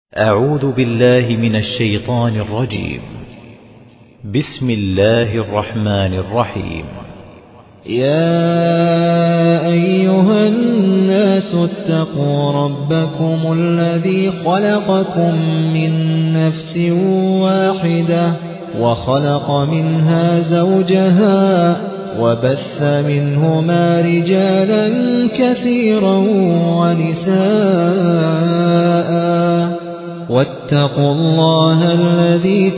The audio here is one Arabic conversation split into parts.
أعوذ بالله من الشيطان الرجيم. بسم الله الرحمن الرحيم. يا أيها الناس اتقوا ربكم الذي خلقكم من نفس واحدة وخلق منها زوجها وبث منهما رجالا كثيرا ونساء واتقوا الله الذي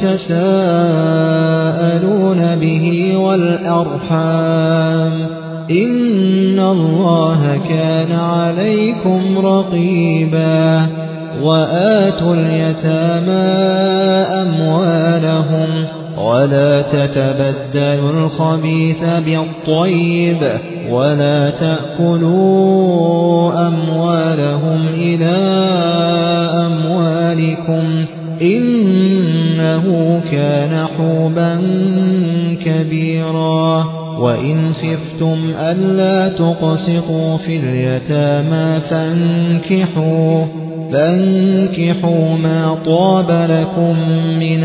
تساءلون به والأرحام إن الله كان عليكم رقيبا وآتوا اليتامى أموالهم ولا تتبدلوا الخبيث بالطيب ولا تأكلوا أموالهم إلى أموالكم إنه كان حوبا كبيرا وإن خفتم ألا تقسطوا في اليتامى فانكحوا ما طاب لكم من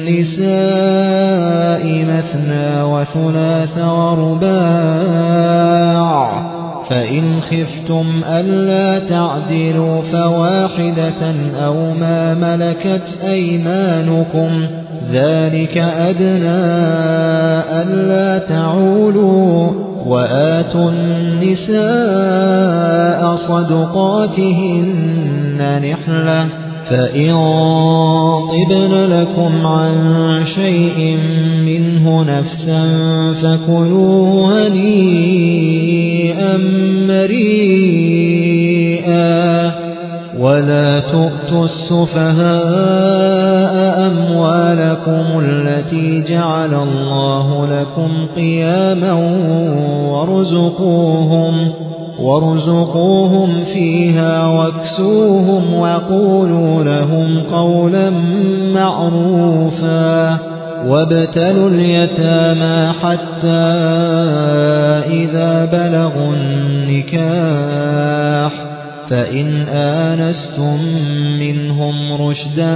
النساء مثنى وثلاث ورباع فإن خفتم ألا تعدلوا فواحدة أو ما ملكت أيمانكم ذلك أدنى ألا تعولوا وآتوا النساء صدقاتهن نحلة فإن طبن لكم عن شيء منه نفسا فكلوه هنيئا مريئا ولا تؤتوا السفهاء أموالكم التي جعل الله لكم قياما وارزقوهم فيها واكسوهم وقولوا لهم قولا معروفا وابتلوا اليتامى حتى إذا بلغوا النكاح فإن آنستم منهم رشدا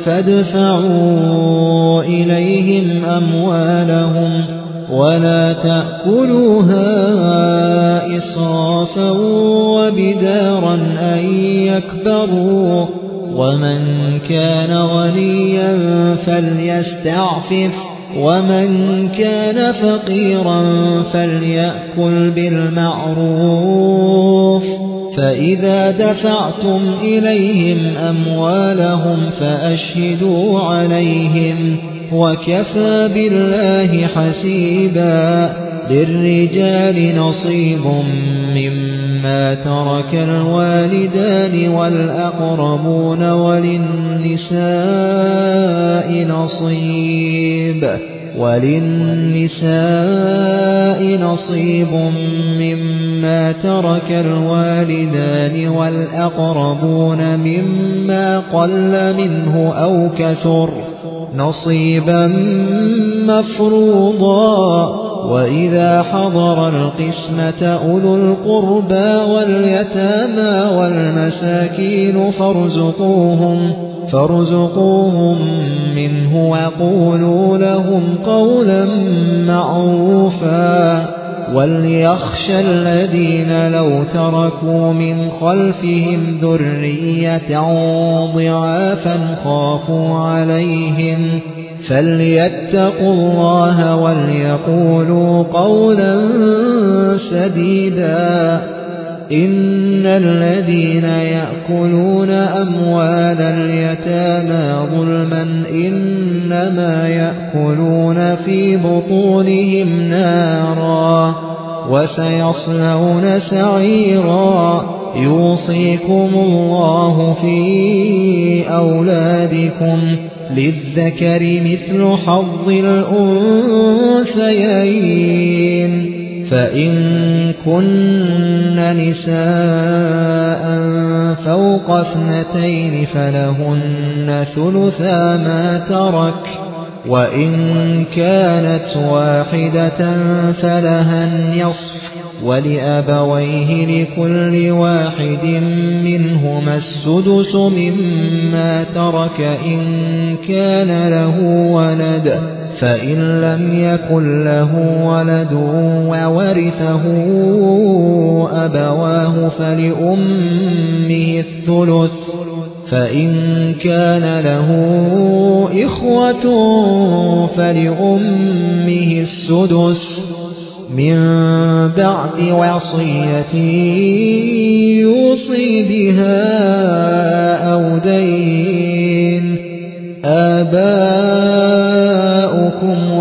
فادفعوا إليهم أموالهم ولا تأكلوها إسرافا وبدارا أن يكبروا ومن كان غنيا فليستعفف ومن كان فقيرا فليأكل بالمعروف فإذا دفعتم إليهم أموالهم فأشهدوا عليهم وكفى بالله حسيبا للرجال نصيب مما ترك الوالدان والأقربون وللنساء نصيب مما ترك الوالدان والأقربون مما قل منه أو كثر نصيبا مفروضا وإذا حضر القسمة أولو القربى واليتامى والمساكين فارزقوهم منه وقولوا لهم قولا معروفا وليخشى الذين لو تركوا من خلفهم ذرية ضعافا خافوا عليهم فليتقوا الله وليقولوا قولا سديدا إن الذين يأكلون أموال اليتامى ظلما إنما يأكلون في بطونهم نارا وسيصلون سعيرا يوصيكم الله في أولادكم للذكر مثل حظ الأنثيين فإن كن نساء فوق 2 فلهن ثلثا ما ترك وإن كانت واحدة فلها النصف ولأبويه لكل واحد منهما السدس مما ترك إن كان له ولد، فإن لم يكن له ولد وورثه أبواه فلأمه الثلث، فإن كان له إخوة فلأمه السدس من بعد وصية يوصي بها أو دين. آباؤكم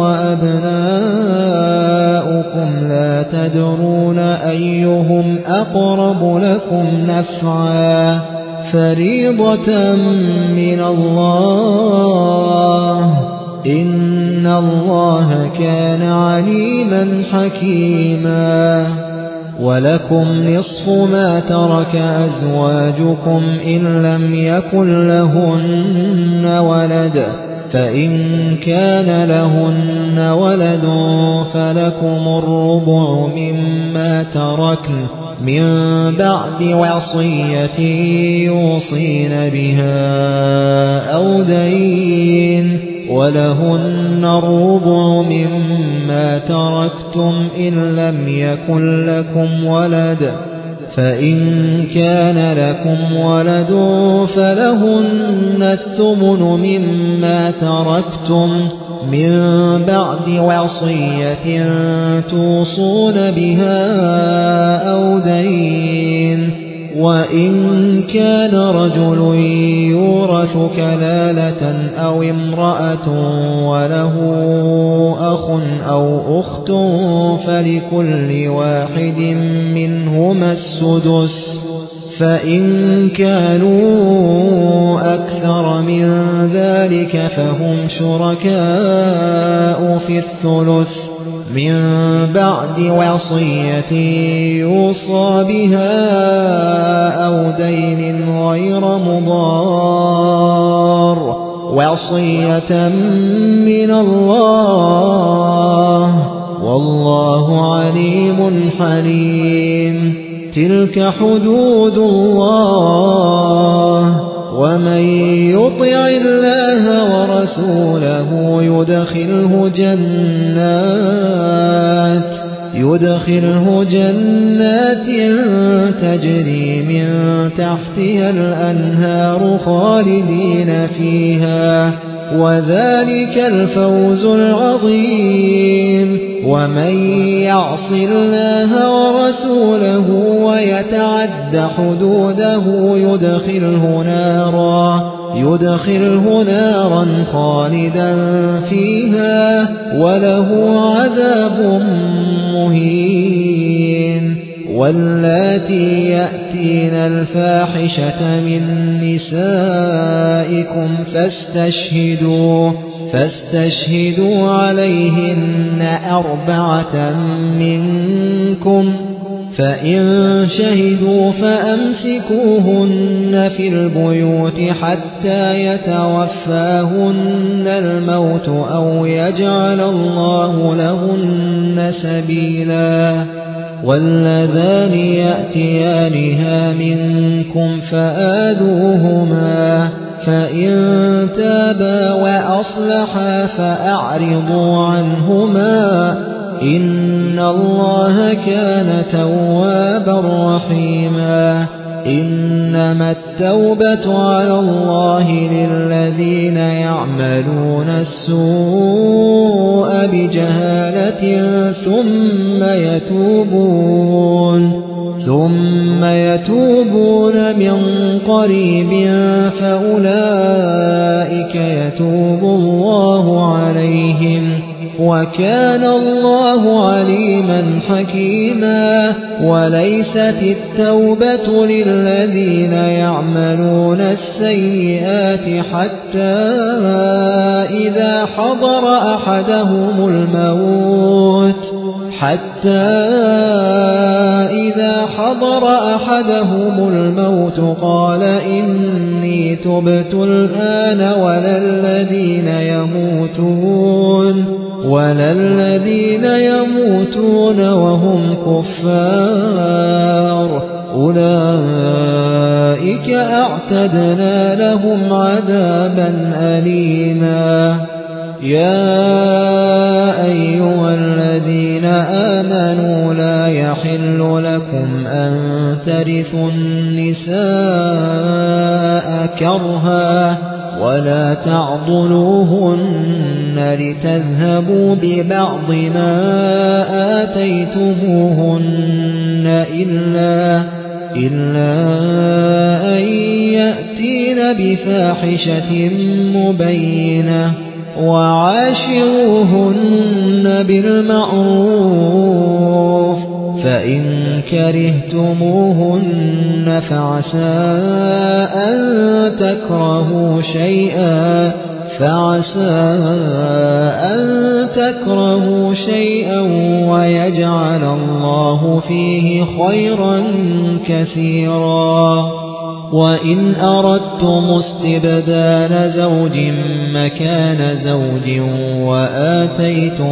وأبناؤكم لا تدرون أيهم أقرب لكم نفعا، فريضة من الله، إن الله كان عليما حكيما. ولكم نصف ما ترك أزواجكم إن لم يكن لهن ولد، فإن كان لهن ولد فلكم الربع مما تركن من بعد وصية يوصين بها أو دين، ولهن الربع مما تركتم إن لم يكن لكم ولد، فإن كان لكم ولد فلهن الثمن مما تركتم من بعد وصية توصون بها أو دين. وإن كان رجل يورث كلالة أو امرأة وله أخ أو أخت فلكل واحد منهما السدس، فإن كانوا أكثر من ذلك فهم شركاء في الثلث من بعد وصية يوصى بها أو دين غير مضار، وصية من الله، والله عليم حليم. تلك حدود الله، ومن يطع الله ورسوله يدخله جنات تجري من تحتها الأنهار خالدين فيها، وذلك الفوز العظيم. ومن يعص الله ورسوله ويتعد حدوده يدخله نارا خالدا فيها وله عذاب مهين. واللاتي يأتين الفاحشة من نسائكم فاستشهدوا عليهن 4 منكم، فإن شهدوا فأمسكوهن في البيوت حتى يتوفاهن الموت أو يجعل الله لهن سبيلا. واللذان يأتيانها منكم فآذوهما، فإن تابا وأصلحا فأعرضوا عنهما، إن الله كان توابا رحيما. إنما التوبة على الله للذين يعملون السوء بجهالة ثم يتوبون من قريب فأولئك يتوب الله عليهم، وكان الله عليما حكيما. وليست التوبة للذين يعملون السيئات حتى إذا حضر أحدهم الموت حتى إذا حضر أحدهم الموت قال إني تبت الآن ولا الذين يموتون وهم كفار أولئك أعتدنا لهم عذابا أليما. يا أيها الذين آمنوا لا يحل لكم أن ترثوا النساء كرها ولا تعضلوهن لتذهبوا ببعض ما آتيتموهن إلا أن يأتين بفاحشة مبينة وعاشروهن بالمعروف فإن كرهتموهن فعسى أن تكرهوا شيئا ويجعل الله فيه خيرا كثيرا. وإن أردتم استبدال زوج مكان زوج وآتيتم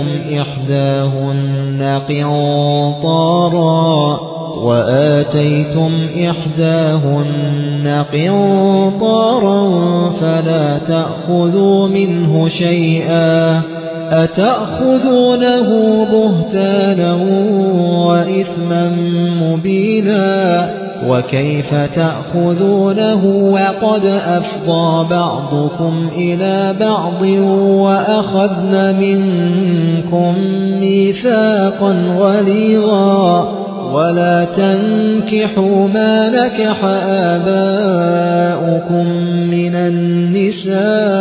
إحداهن قنطارا فلا تأخذوا منه شيئا أتأخذونه بهتانا وإثما مبينا وكيف تأخذونه وقد أفضى بعضكم إلى بعض وأخذن منكم ميثاقا غليظا ولا تنكحوا ما نكح آباؤكم من النساء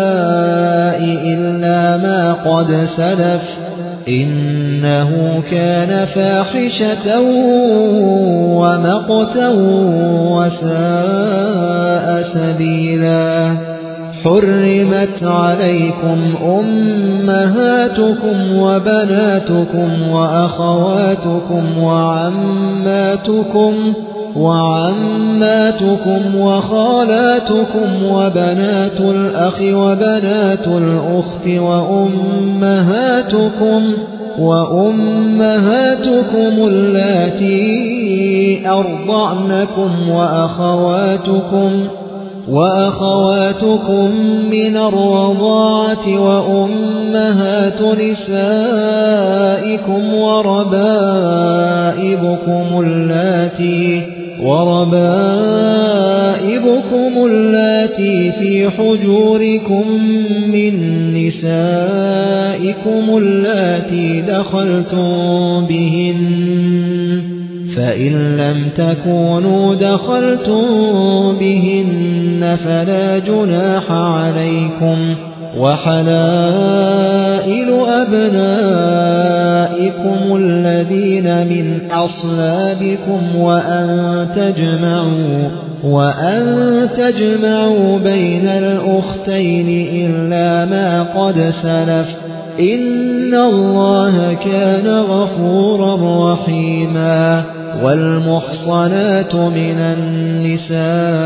إلا ما قد سلف إنه كان فاحشة ومقتا وساء سبيلا. حرمت عليكم أمهاتكم وبناتكم وأخواتكم وعماتكم وخالاتكم وبنات الأخ وبنات الأخت وأمهاتكم اللاتي أرضعنكم وأخواتكم من الرضاعة وأمهات نسائكم وربائبكم اللاتي في حجوركم من نسائكم اللاتي دخلتم بهن فإن لم تكونوا دخلتم بهن فلا جناح عليكم وحلائل أبنائكم الذين من أصلابكم وأن تجمعوا بين الأختين إلا ما قد سلف إن الله كان غفورا رحيما. والمحصنات من النساء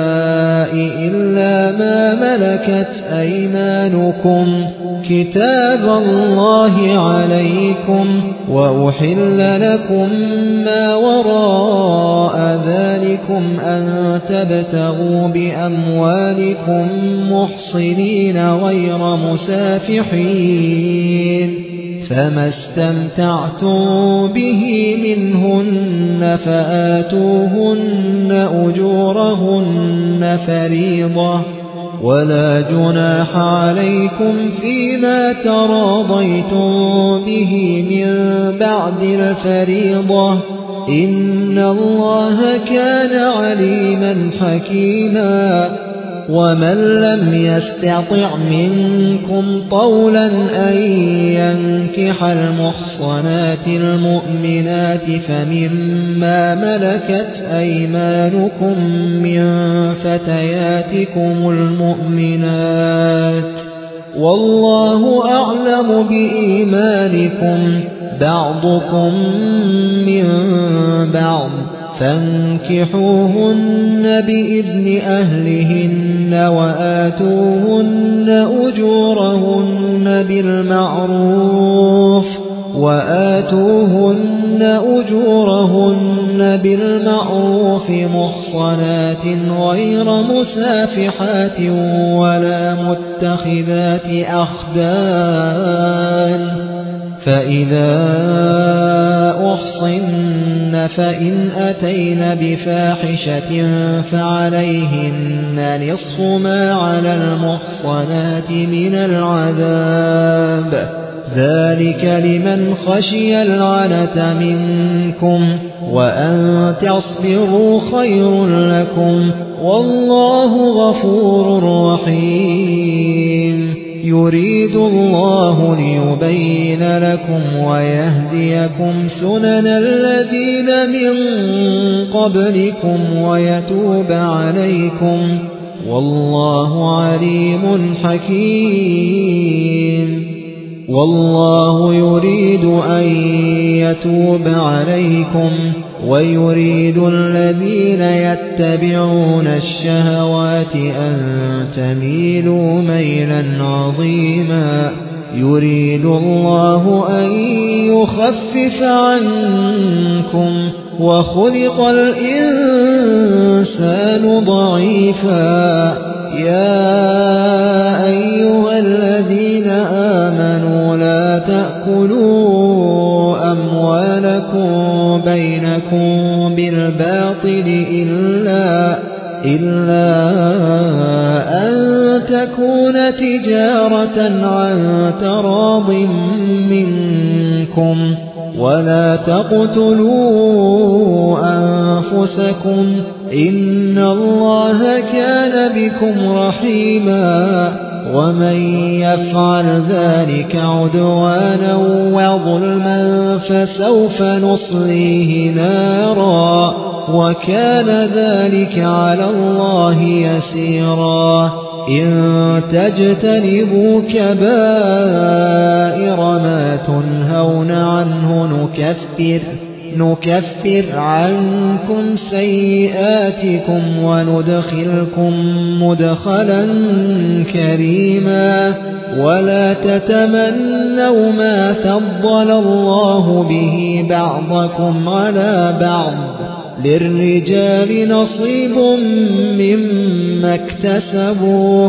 إلا ما ملكت أيمانكم كتاب الله عليكم وأحل لكم ما وراء ذلكم أن تبتغوا بأموالكم محصنين غير مسافحين فما استمتعتم به منهن فآتوهن أجورهن فريضة ولا جناح عليكم فيما تراضيتم به من بعد الفريضة إن الله كان عليما حكيما. ومن لم يستطع منكم طولا أن ينكح المحصنات المؤمنات فمما ملكت أيمانكم من فتياتكم المؤمنات والله أعلم بإيمانكم بعضكم من بعض فانكحوهن بإذن أهلهن وآتوهن أجورهن بالمعروف محصنات غير مسافحات ولا متخذات أخدان فإذا أحصن فإن أتين بفاحشة فعليهن نصف ما على المحصنات من العذاب ذلك لمن خشي العنة منكم وأن تصبروا خير لكم والله غفور رحيم يريد الله ليبين لكم ويهديكم سنن الذين من قبلكم ويتوب عليكم والله عليم حكيم والله يريد أن يتوب عليكم ويريد الذين يتبعون الشهوات أن تميلوا ميلا عظيما يريد الله أن يخفف عنكم وخلق الإنسان ضعيفا يا أيها الذين آمنوا لا تأكلوا أموالكم بينكم بالباطل إلا أن تكون تجارة عن تراض منكم ولا تقتلوا أنفسكم إن الله كان بكم رحيما ومن يفعل ذلك عدوانا وظلما فسوف نصليه نارا وكان ذلك على الله يسيرا إن تجتنبوا كبائر ما تنهون عنه نكفر عنكم سيئاتكم وندخلكم مدخلا كريما ولا تتمنوا ما فضل الله به بعضكم على بعض للرجال نصيب مما اكتسبوا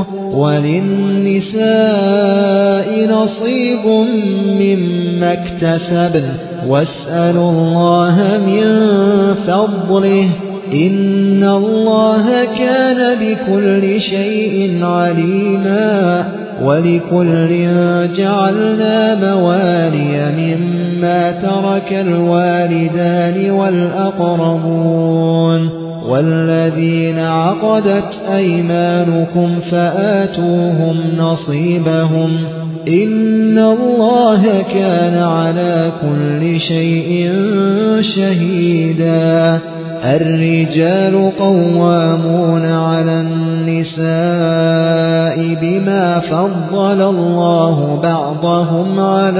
وللنساء نصيب مما اكتسبن واسألوا الله من فضله إن الله كان بكل شيء عليما ولكل جعلنا موالي مما ترك الوالدان والأقربون والذين عقدت أيمانكم فآتوهم نصيبهم إن الله كان على كل شيء شهيدا الرجال قوامون على النساء بما فضل الله بعضهم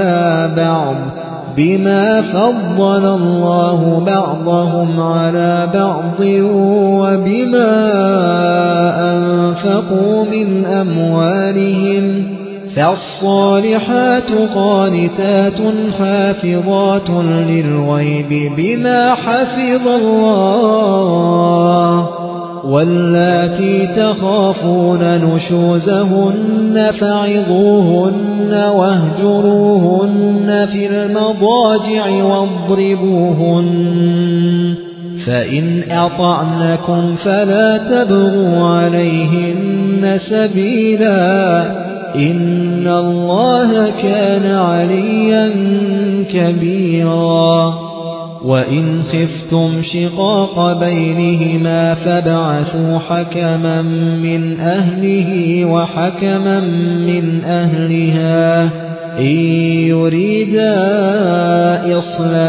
على بعض وبما أنفقوا من أموالهم فالصالحات قانتات حافظات للغيب بما حفظ الله واللاتي تخافون نشوزهن فعظوهن واهجروهن في المضاجع واضربوهن فإن أطعنكم فلا تبغوا عليهن سبيلا إن الله كان عليا كبيرا وإن خفتم شقاق بينهما فابعثوا حكما من أهله وحكما من أهلها إن يريدا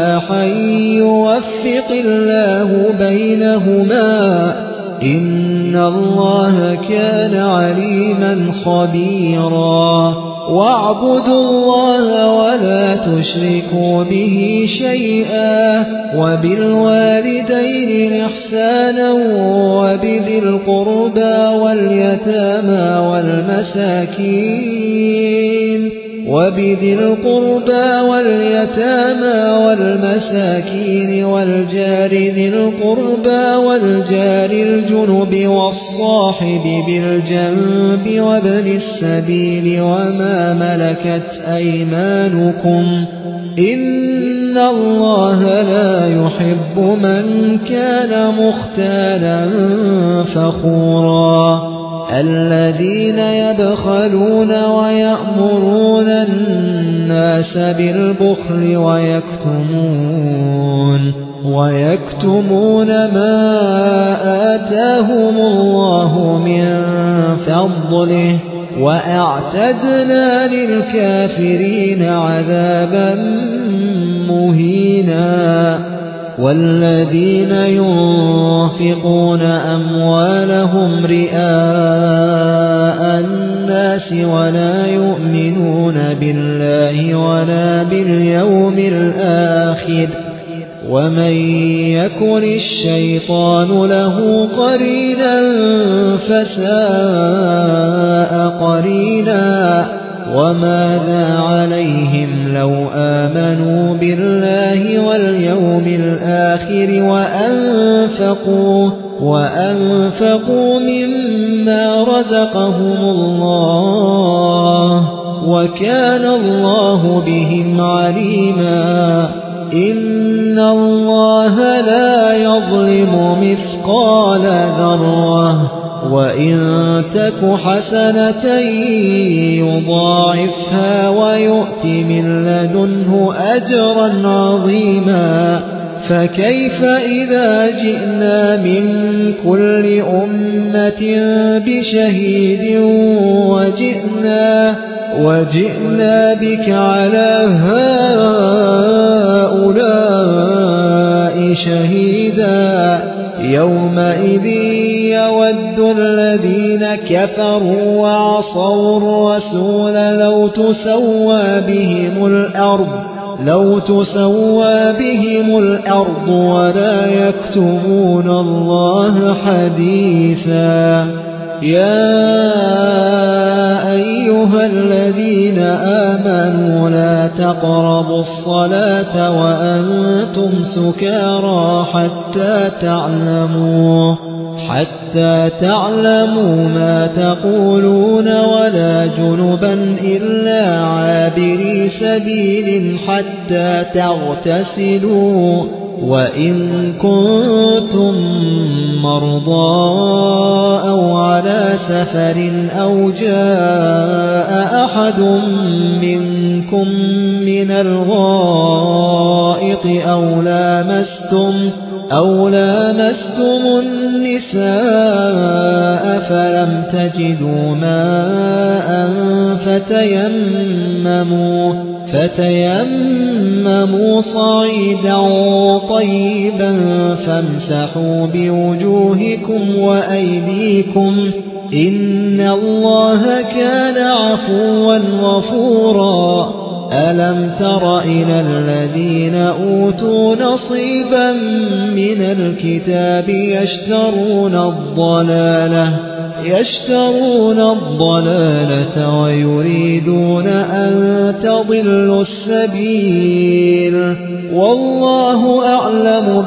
إصلاحا يوفق الله بينهما إن إن الله كان عليما خبيرا واعبدوا الله ولا تشركوا به شيئا وبالوالدين إحسانا وبذي القربى واليتامى والمساكين والجار ذي القربى والجار الجنب والصاحب بالجنب وابن السبيل وما ملكت أيمانكم إن الله لا يحب من كان مختالا فخورا الذين يبخلون ويأمرون الناس بالبخل ويكتمون ما آتاهم الله من فضله وأعتدنا للكافرين عذابا مهينا والذين ينفقون أموالهم رئاء الناس ولا يؤمنون بالله ولا باليوم الآخر ومن يكن الشيطان له قرينا فساء قرينا وماذا عليهم لو آمنوا بالله واليوم الآخر وأنفقوا مما رزقهم الله وكان الله بهم عليما إن الله لا يظلم مثقال ذرة وإن تك حسنة يضاعفها ويؤت من لدنه أجرا عظيما فكيف إذا جئنا من كل أمة بشهيد وجئنا بك على هؤلاء شهيدا يومئذ يود الذين كفروا وعصوا الرسول لو تسوى بهم الأرض ولا يكتمون الله حديثا يا أيها الذين آمنوا لا تقربوا الصلاة وأنتم سكارى حتى تعلموا ما تقولون ولا جنبا إلا عابري سبيل حتى تغتسلوا وإن كنتم مرضى أو على سفر أو جاء أحد منكم من الغائط أو لامستم النساء فلم تجدوا ماء فتيمموا صعيدا طيبا فامسحوا بوجوهكم وأيديكم إن الله كان عفوا غفورا ألم تر إلى الذين أوتوا نصيبا من الكتاب يشترون الضلالة ويريدون أن تضلوا السبيل والله أعلم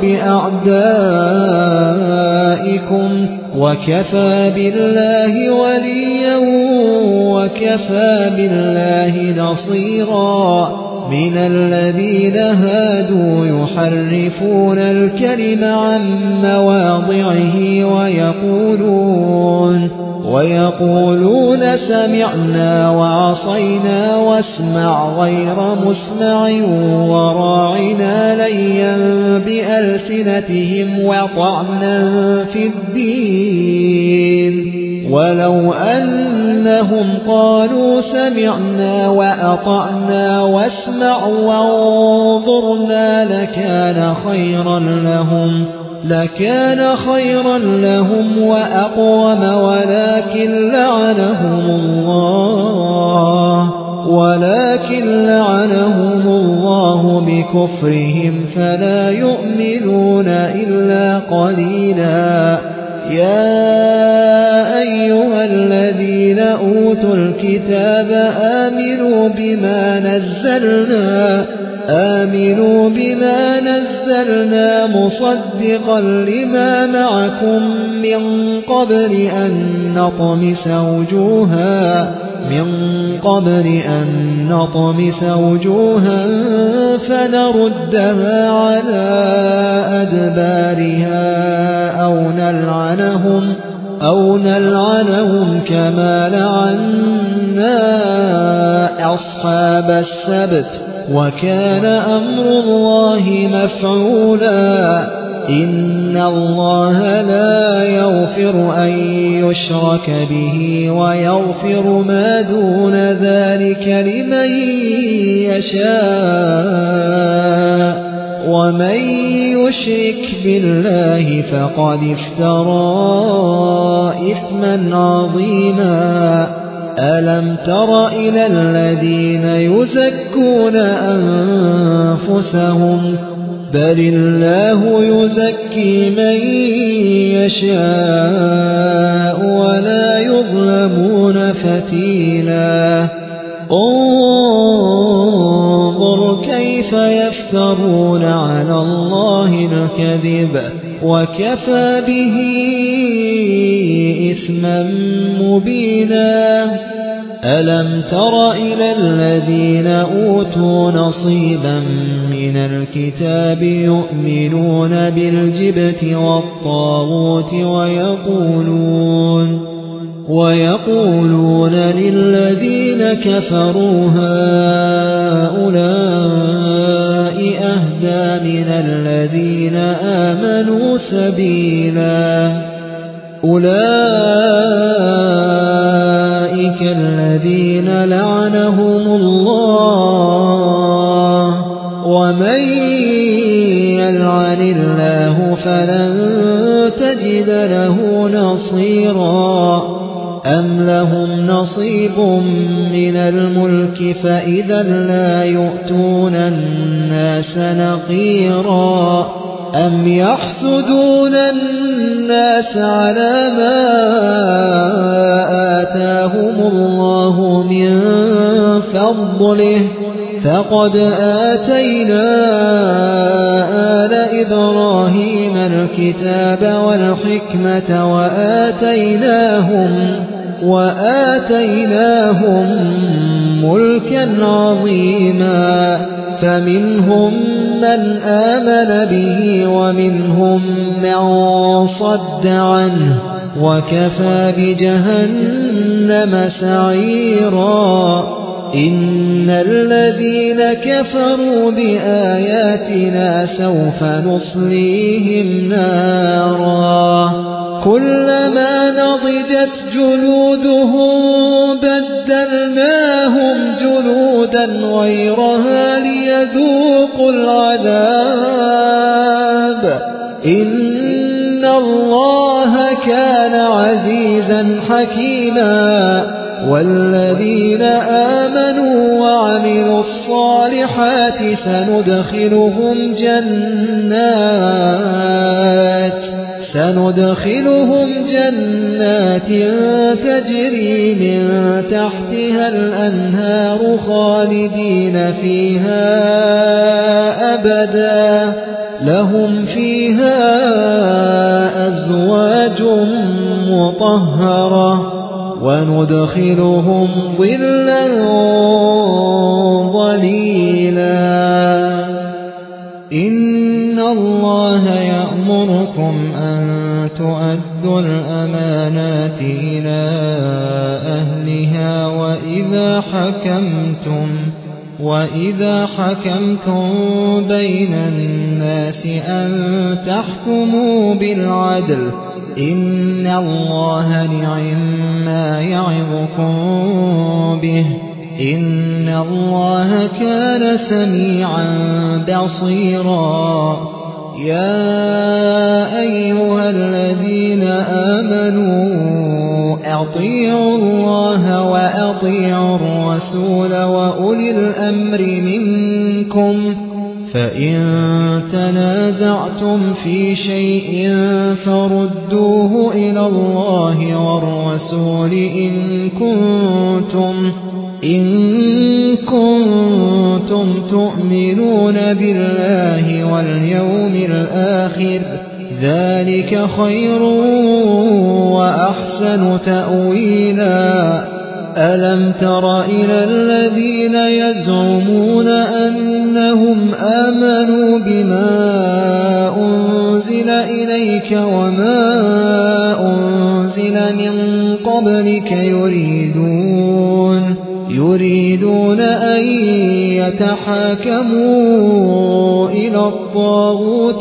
بأعدائكم وكفى بالله وليا وكفى بالله نصيرا من الذين هادوا يحرفون الكلم عن مواضعه ويقولون سمعنا وعصينا واسمع غير مسمع وراعنا ليا بألسنتهم وطعنا في الدين ولو أنهم قالوا سمعنا وأطعنا واسمع وانظرنا لكان خيرا لهم وأقوم ولكن لعنهم الله بكفرهم فلا يؤمنون إلا قليلا. يا أيها الذين أوتوا الكتاب آمنوا بما نزلنا مصدقا لما معكم من قبل أن نطمس وجوها فنردها على أدبارها أو نلعنهم كما لعنا أصحاب السبت وكان أمر الله مفعولا. إن الله لا يغفر أن يشرك به ويغفر ما دون ذلك لمن يشاء ومن يشرك بالله فقد افترى إثما عظيما. ألم تر إلى الذين يزكون أنفسهم بل الله يزكي من يشاء ولا يظلمون فتيلا. انظر كيف يفترون على الله الكذب وكفى به إثما مبينا. ألم تر إلى الذين أوتوا نصيبا من الكتاب يؤمنون بالجبت والطاغوت ويقولون للذين كفروا هؤلاء أهدى من الذين آمنوا سبيلا. أولئك الذين لعنهم الله ومن يلعن الله فلن تجد له نصيرا. أم لهم نصيب من الملك فإذا لا يؤتون الناس نقيرا. أم يحسدون الناس على ما آتاهم الله من فضله فقد آتينا آل إبراهيم الكتاب والحكمة وآتيناهم ملكا عظيما. فمنهم من آمن به ومنهم من صد عنه وكفى بجهنم سعيرا. إن الذين كفروا بآياتنا سوف نصليهم نارا كلما نضجت جلودهم بدلناهم جلودا غيرها ليذوقوا العذاب. إن الله كان عزيزا حكيما. والذين آمنوا وعملوا الصالحات سندخلهم جنات تجري من تحتها الأنهار خالدين فيها أبدا لهم فيها أزواج مطهرة وندخلهم ظلا ظليلا. إن الله يأمركم أن تؤدوا الأمانات إلى أهلها وإذا حكمتم بين الناس أن تحكموا بالعدل. إن الله نعما يعظكم به. إن الله كان سميعا بصيرا. يا أيها الذين آمنوا أطيعوا الله وأطيعوا الرسول وأولي الأمر منكم فإن تنازعتم في شيء فردوه إلى الله والرسول إن كنتم تؤمنون بالله واليوم الآخر ذلك خير وأحسن تأويلا ألم تر إلى الذين يزعمون أنهم آمنوا بما أنزل إليك وما أنزل من قبلك يريدون أن يتحاكموا إلى الطاغوت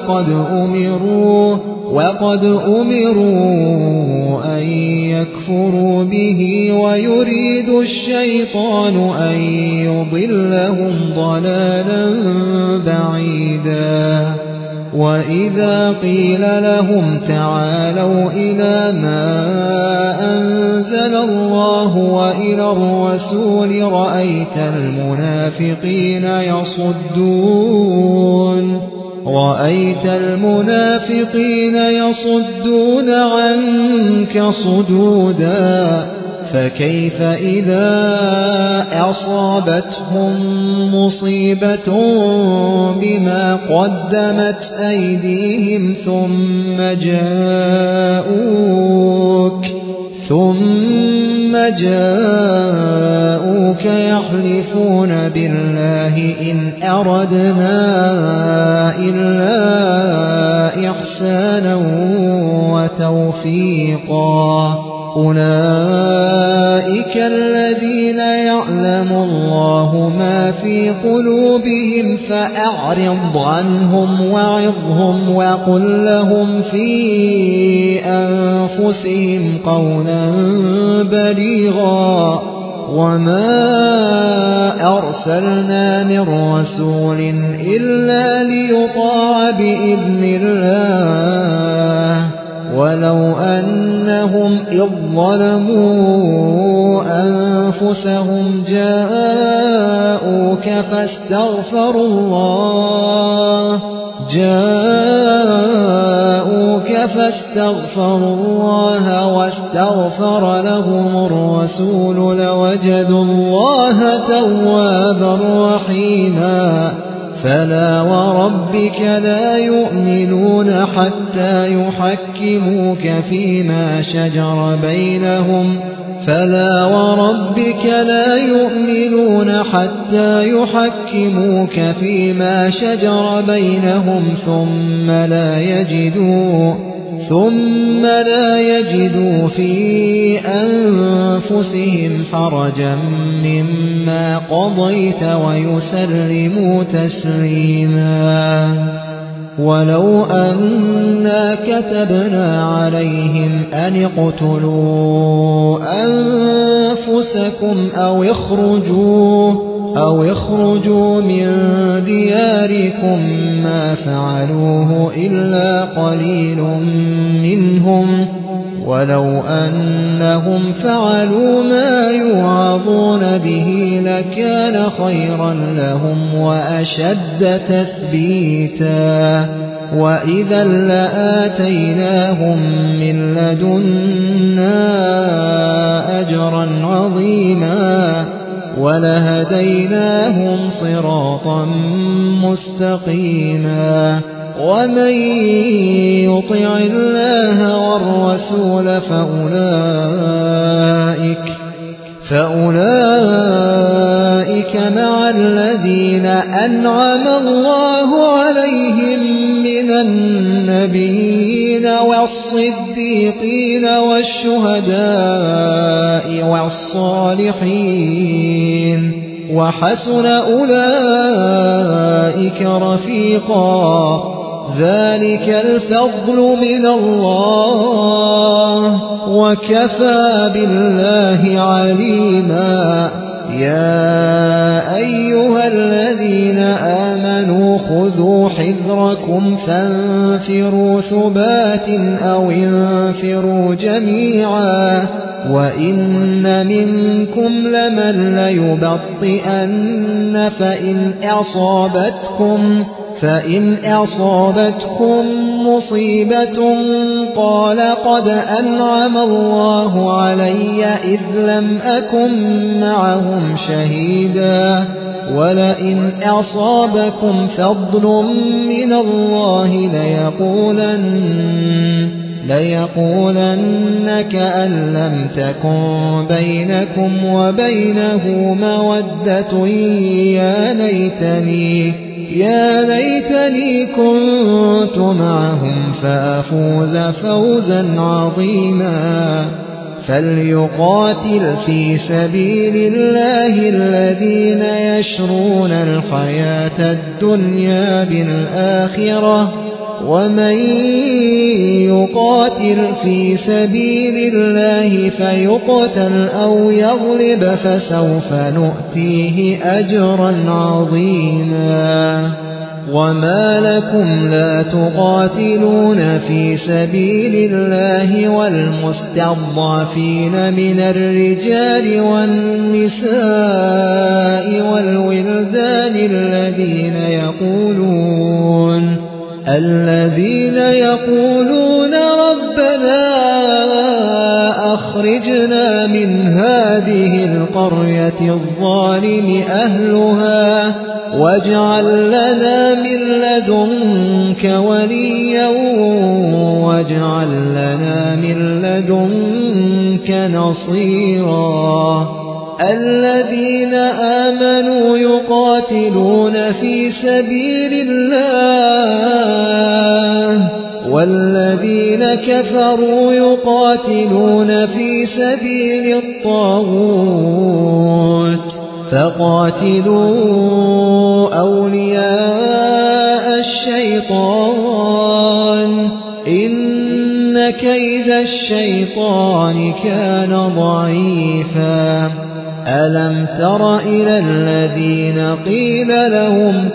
وقد أمروا أن يكفروا به ويريد الشيطان أن يضلهم ضلالا بعيدا وإذا قيل لهم تعالوا إلى ما أنزل الله وإلى الرسول رأيت المنافقين يصدون عنك صدودا فكيف إذا أصابتهم مصيبة بما قدمت أيديهم ثم جاءوك يحلفون بالله إن أردنا إلا إحسانا وتوفيقا أولئك الذين يعلم الله ما في قلوبهم فأعرض عنهم وعظهم وقل لهم في أنفسهم قولا بليغا وما أرسلنا من رسول إلا ليطاع بإذن الله ولو أنهم إذ ظلموا أنفسهم جاءوك فاستغفروا الله واستغفر لهم الرسول لوجدوا الله توابا رحيما فلا وربك لا يؤمنون حتى يحكموك فيما شجر بينهم ثم لا يجدوا في أنفسهم حرجا مما قضيت ويسلموا تسليما ولو أنا كتبنا عليهم أن اقتلوا أنفسكم أو اخرجوا من دياركم ما فعلوه إلا قليل منهم ولو أنهم فعلوا ما يوعظون به لكان خيرا لهم وأشد تثبيتا وإذا لآتيناهم من لدنا أجرا عظيما ولهديناهم صراطا مستقيما ومن يطع الله والرسول فأولئك مع الذين أنعم الله عليهم من النبيين والصديقين والشهداء والصالحين وحسن أولئك رفيقا ذلك الفضل من الله وكفى بالله عليما يا أيها الذين آمنوا خذوا خذوا حذركم فانفروا ثبات أو انفروا جميعا وإن منكم لمن ليبطئن فإن أصابتكم مصيبة قال قد أنعم الله علي إذ لم أكن معهم شهيدا ولئن أصابكم فضل من الله ليقولن كأن لم تكن بينكم وبينه مودة يا ليتني كنت معهم فأفوز فوزا عظيما فليقاتل في سبيل الله الذين يشرون الحياة الدنيا بالآخرة ومن يقاتل في سبيل الله فيقتل أو يغلب فسوف نؤتيه أجرا عظيما وما لكم لا تقاتلون في سبيل الله والمستضعفين من الرجال والنساء والولدان الذين يقولون ربنا أخرجنا من هذه القرية الظالم أهلها واجعل لنا من لدنك وليا واجعل لنا من لدنك نصيرا الذين آمنوا يقاتلون في سبيل الله والذين كفروا يقاتلون في سبيل الطاغوت فقاتلوا أولياء الشيطان إن كيد الشيطان كان ضعيفا ألم تر إلى الذين قيل لهم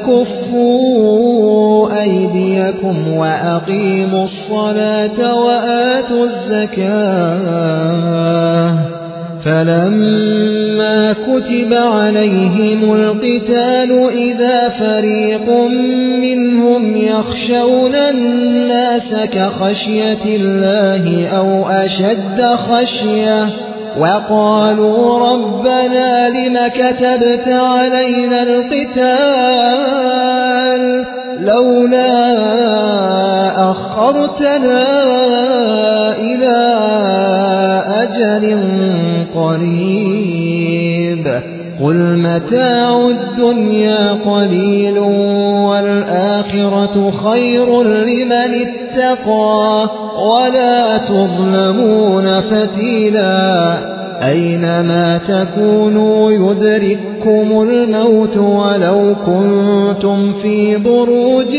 كفوا أيديكم وأقيموا الصلاة وآتوا الزكاة فلما كتب عليهم القتال إذا فريق منهم يخشون الناس كخشية الله أو أشد خشية وقالوا ربنا لم كتبت علينا القتال لولا أخرتنا إلى أجل قريب قل متاع الدنيا قليل والآخرة خير لمن اتقى ولا تظلمون فتيلا أينما تكونوا يدرككم الموت ولو كنتم في بروج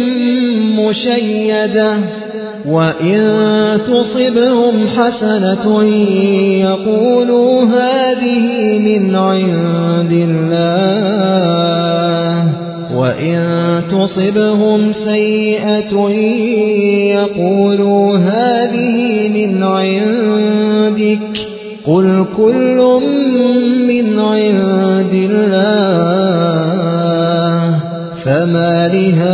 مشيدة وإن تصبهم حسنة يقولوا هذه من عند الله وإن تصبهم سيئة يقولوا هذه من عندك قل كل من عند الله فما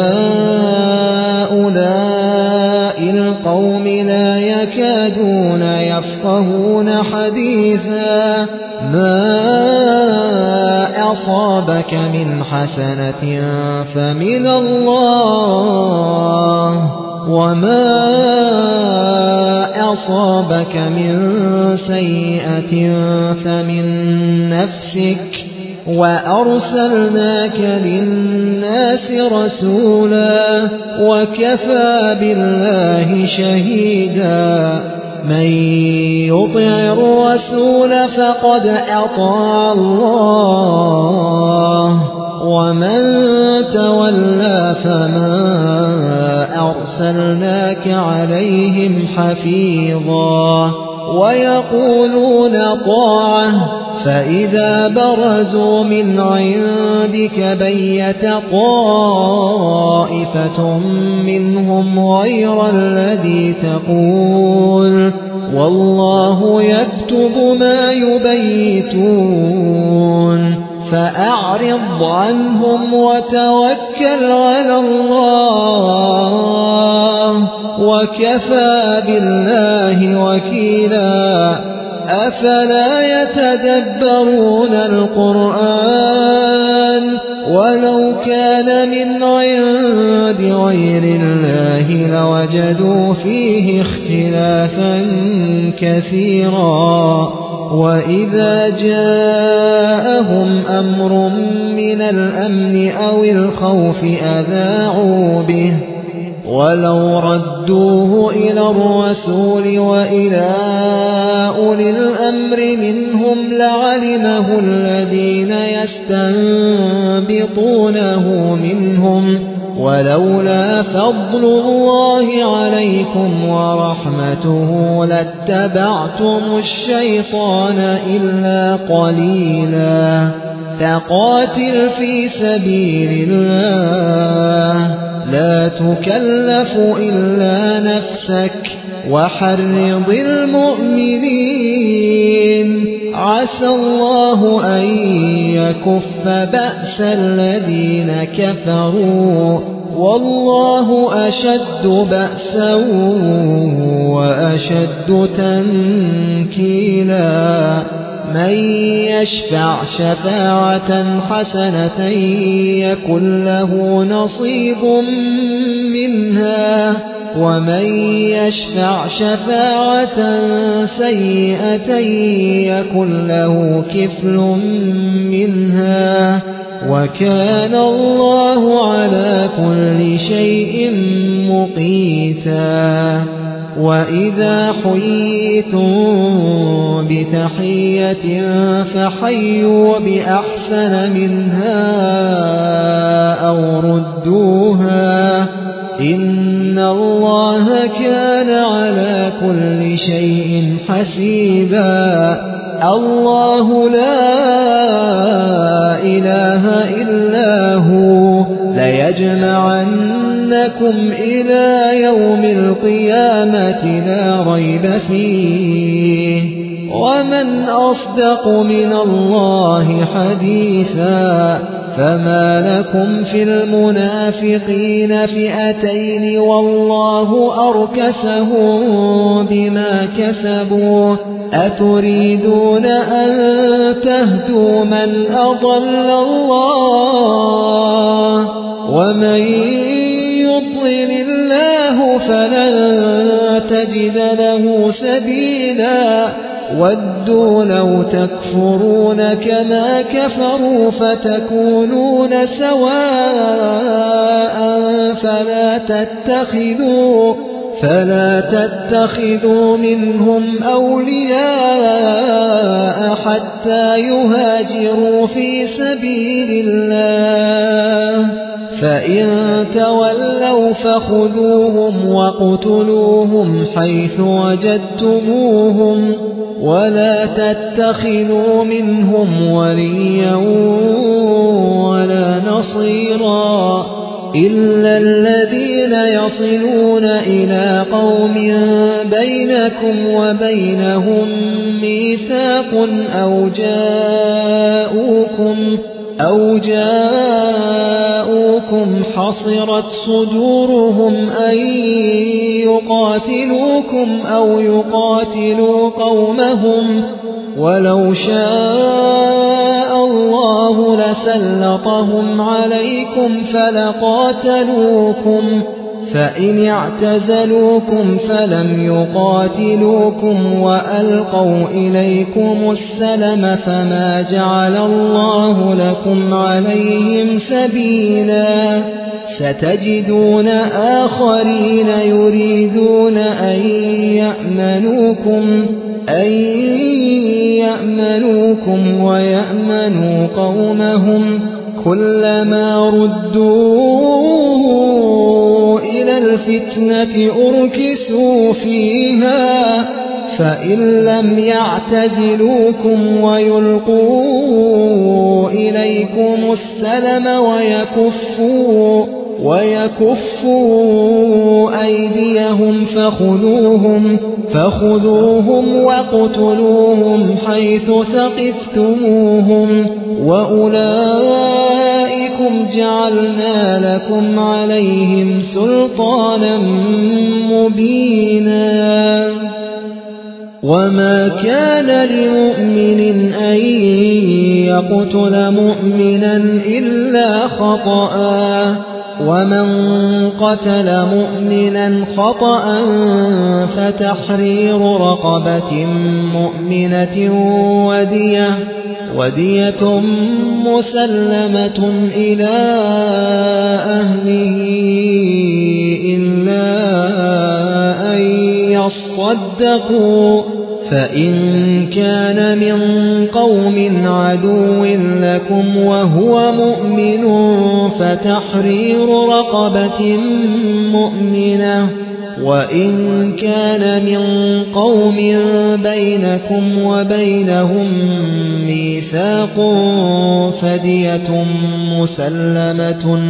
لهؤلاء القوم لا يكادون يفقهون حديثا ما أصابك من حسنة فمن الله وما أصابك من سيئة فمن نفسك وأرسلناك للناس رسولا وكفى بالله شهيدا من يطع الرسول فقد أطاع الله ومن تولى فما أرسلناك عليهم حفيظا ويقولون طاعة فإذا برزوا من عندك بيت طائفة منهم غير الذي تقول والله يكتب ما يبيتون فأعرض عنهم وتوكل على الله وكفى بالله وكيلا أفلا يتدبرون القرآن ولو كان من عند غير الله لوجدوا فيه اختلافا كثيرا وإذا جاءهم أمر من الأمن أو الخوف أذاعوا به ولو ردوه إلى الرسول وإلى أولي الأمر منهم لعلمه الذين يستنبطونه منهم ولولا فضل الله عليكم ورحمته لاتبعتم الشيطان إلا قليلا فقاتل في سبيل الله لا تكلف إلا نفسك وحرض المؤمنين عسى الله أن يكف بأس الذين كفروا والله أشد بأسا وأشد تنكيلا من يشفع شفاعة حسنة يكن له نصيب منها ومن يشفع شفاعة سيئة يكن له كفل منها وكان الله على كل شيء مقيتا وإذا حييتم بتحية فحيوا بأحسن منها أو ردوها إن الله كان على كل شيء حسيبا الله لا إله إلا هو ليجمعنكم إلى يوم القيامة لا ريب فيه ومن أصدق من الله حديثا فما لكم في المنافقين فئتين والله أركسهم بما كسبوا أتريدون أن تهدوا من أضل الله ومن يضلل الله فلن تجد له سبيلا ودوا لو تكفرون كما كفروا فتكونون سواء فلا تتخذوا منهم أولياء حتى يهاجروا في سبيل الله فإن تولوا فخذوهم وقتلوهم حيث وجدتموهم ولا تتخذوا منهم وليا ولا نصيرا إلا الذين يصلون إلى قوم بينكم وبينهم ميثاق أو جاءوكم حصرت صدورهم أن يقاتلوكم أو يقاتلوا قومهم ولو شاء الله لسلطهم عليكم فلقاتلوكم فإن اعتزلوكم فلم يقاتلوكم وألقوا إليكم السلم فما جعل الله لكم عليهم سبيلا ستجدون آخرين يريدون أن يأمنوكم ويأمنوا قومهم كلما ردوا إلى الفتنة أركسوا فيها فإن لم يعتزلوكم ويلقوا إليكم السلم ويكفوا أيديهم فخذوهم واقتلوهم حيث ثقفتموهم وأولئكم جعلنا لكم عليهم سلطانا مبينا وما كان لمؤمن أن يقتل مؤمنا إلا خطأ ومن قتل مؤمنا خطأ فتحرير رقبة مؤمنة ودية مسلمة إلى أهله إلا أن يصدقوا فإن كان من قوم عدو لكم وهو مؤمن فتحرير رقبة مؤمنة وإن كان من قوم بينكم وبينهم ميثاق فدية مسلمة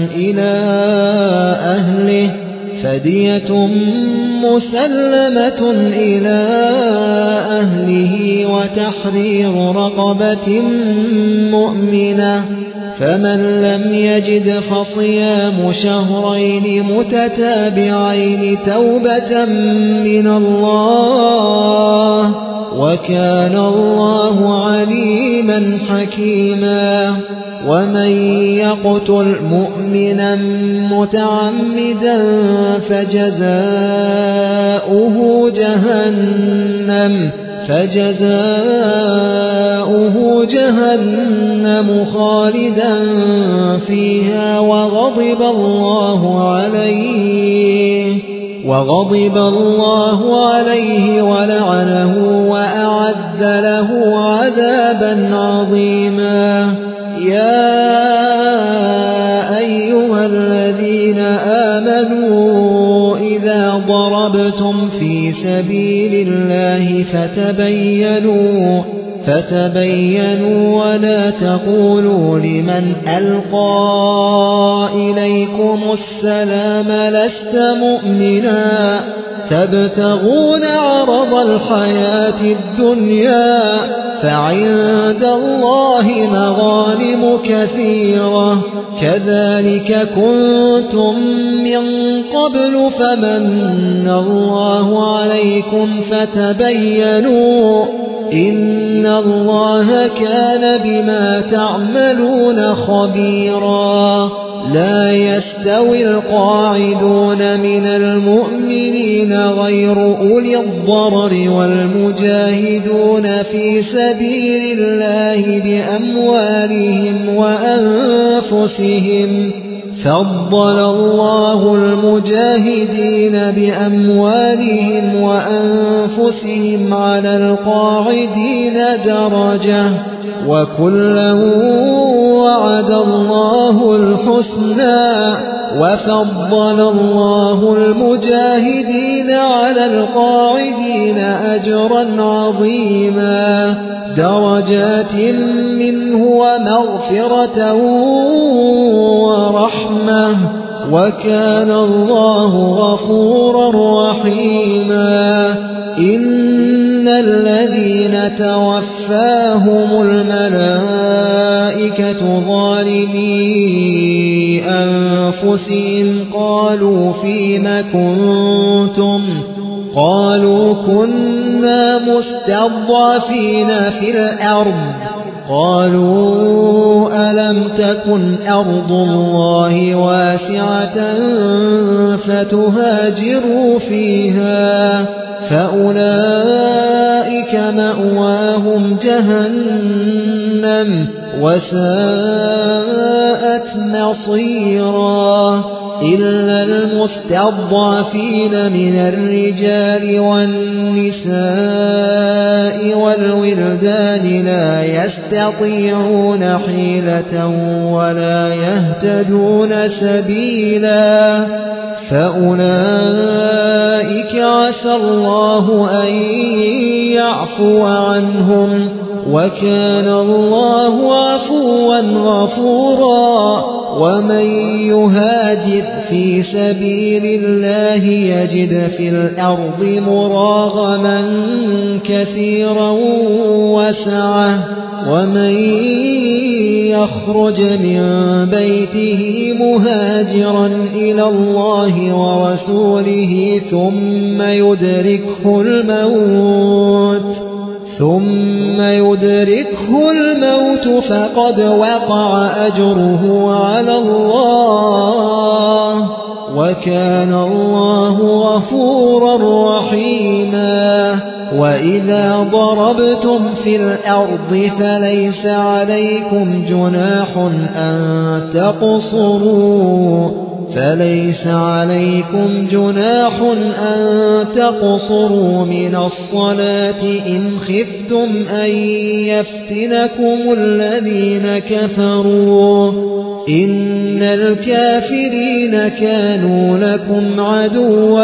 إلى أهله وتحرير رقبة مؤمنة فمن لم يجد فصيام شهرين متتابعين توبة من الله وكان الله عليما حكيما ومن يقتل مؤمنا متعمدا فجزاؤه جهنم خالدا فيها وغضب الله عليه ولعنه وأعد له عذابا عظيما يا أيها الذين آمنوا إذا ضربتم في سبيل الله فتبينوا ولا تقولوا لمن ألقى إليكم السلام لست مؤمنا تبتغون عرض الحياة الدنيا فعند الله مغانم كثيرة كذلك كنتم من قبل فمن الله عليكم فتبينوا إن الله كان بما تعملون خبيرا لا يستوي القاعدون من المؤمنين غير أولي الضرر والمجاهدون في سبيل الله بأموالهم وأنفسهم فضل الله المجاهدين بأموالهم وأنفسهم على القاعدين درجة وكلا وعد الله الحسنى وفضل الله المجاهدين على القاعدين أجرا عظيما درجات منه ومغفرة ورحمة وكان الله غفورا رحيما إن الذين توفاهم الملائكة ظالمي أنفسهم قالوا فيم كنتم قالوا كنا مستضعفين في الأرض قالوا ألم تكن أرض الله واسعة فتهاجروا فيها فأولئك مأواهم جهنم وساءت مصيرا إلا المستضعفين من الرجال والنساء والولدان لا يستطيعون حيلة ولا يهتدون سبيلا فأولئك عسى الله أن يعفو عنهم وكان الله عفوا غفورا ومن يهاجر في سبيل الله يجد في الأرض مراغما كثيرا وسعة ومن يخرج من بيته مهاجرا إلى الله ورسوله ثم يدركه الموت فقد وقع أجره على الله وكان الله غفورا رحيما وإذا ضربتم في الأرض فليس عليكم جناح أن تقصروا من الصلاة إن خفتم أن يفتنكم الذين كفروا إن الكافرين كانوا لكم عدوا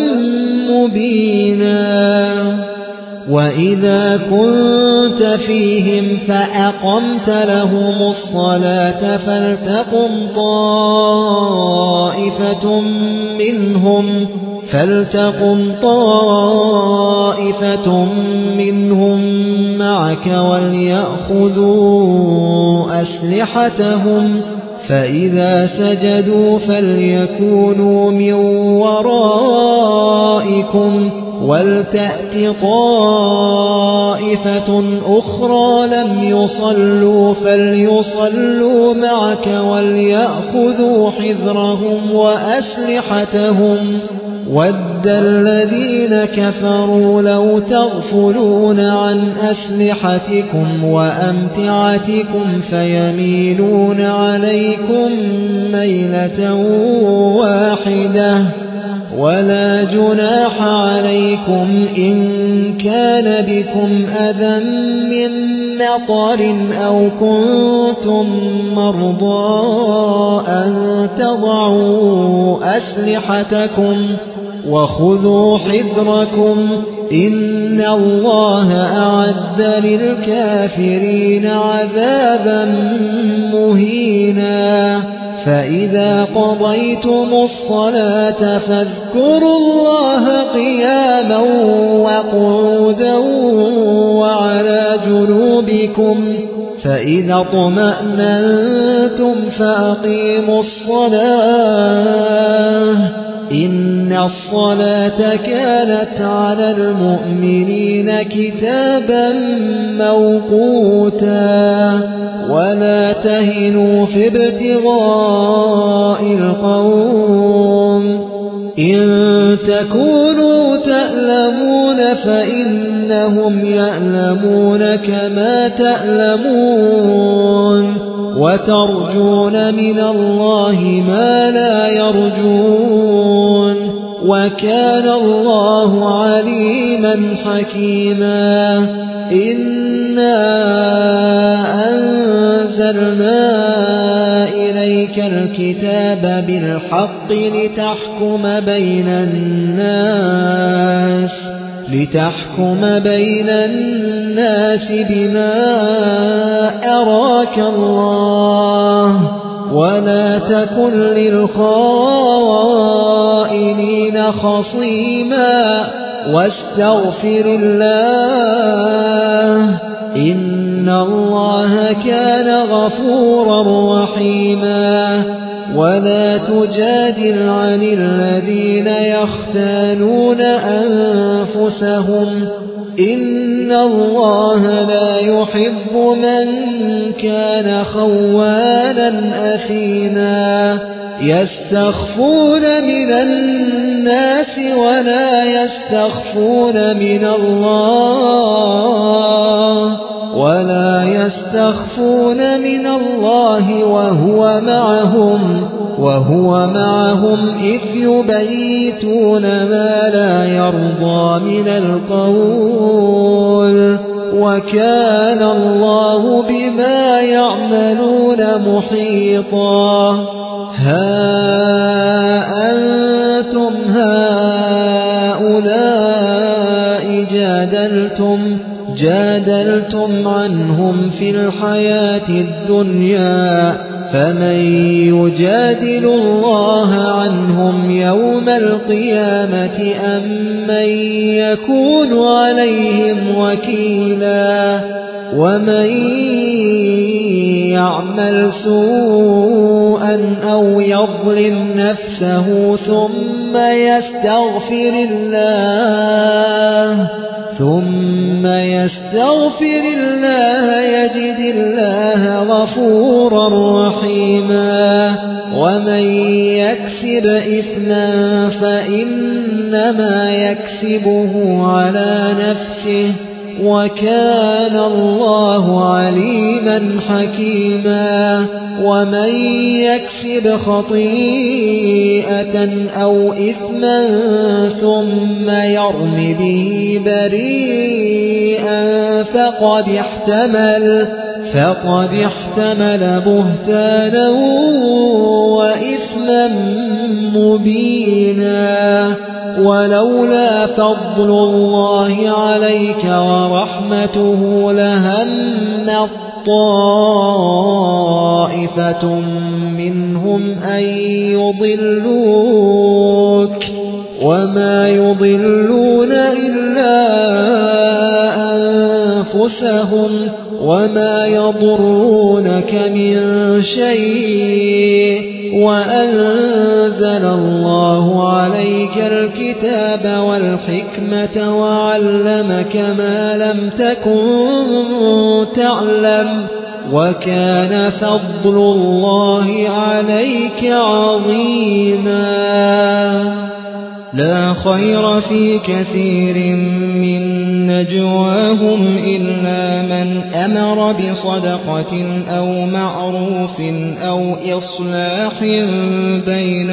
مبينا وإذا كنت فيهم فأقمت لهم الصلاة فلتقم طائفة منهم معك وليأخذوا أسلحتهم فإذا سجدوا فليكونوا من ورائكم ولتأت طائفة أخرى لم يصلوا فليصلوا معك وليأخذوا حذرهم وأسلحتهم ود الذين كفروا لو تغفلون عن أسلحتكم وأمتعتكم فيميلون عليكم ميلة واحدة ولا جناح عليكم إن كان بكم أذى من مطر أو كنتم مرضى أن تضعوا أسلحتكم وخذوا حذركم إن الله أعد للكافرين عذابا مهينا فإذا قضيتم الصلاة فاذكروا الله قياما وقعودا وعلى جنوبكم فإذا اطمأننتم فأقيموا الصلاة إن الصلاة كانت على المؤمنين كتابا موقوتا ولا تهنوا في ابتغاء القوم إن تكونوا تألمون فإنهم يألمون كما تألمون وترجون من الله ما لا يرجون وكان الله عليما حكيما إنا أنزلنا إليك الكتاب بالحق لتحكم بين الناس بما أراك الله ولا تكن للخائنين خصيما واستغفر الله إن الله كان غفورا رحيما ولا تجادل عن الذين يختانون أنفسهم إن الله لا يحب من كان خوانا أثيما يستخفون من الناس ولا يستخفون من الله وهو معهم إذ يبيتون ما لا يرضى من القول وكان الله بما يعملون محيطا ها جادلتم عنهم في الحياة الدنيا فمن يجادل الله عنهم يوم القيامة أم من يكون عليهم وكيلا ومن يعمل سوءا أو يظلم نفسه ثم يستغفر الله يجد الله غفورا رحيما ومن يكسب إثما فإنما يكسبه على نفسه وكان الله عليما حكيما ومن يكسب خطيئة أو إثما ثم يرم به بريئا فقد احتمل بهتانا وإثما مبينا ولولا فضل الله عليك ورحمته لهم طائفة منهم أن يضلوك وما يضلون إلا أنفسهم وما يضرونك من شيء وأنزل الله عليك الكتاب والحكمة وعلمك ما لم تكن تعلم وكان فضل الله عليك عظيما لا خير في كثير من نجواهم إلا من أمر بصدقة أو معروف أو إصلاح بين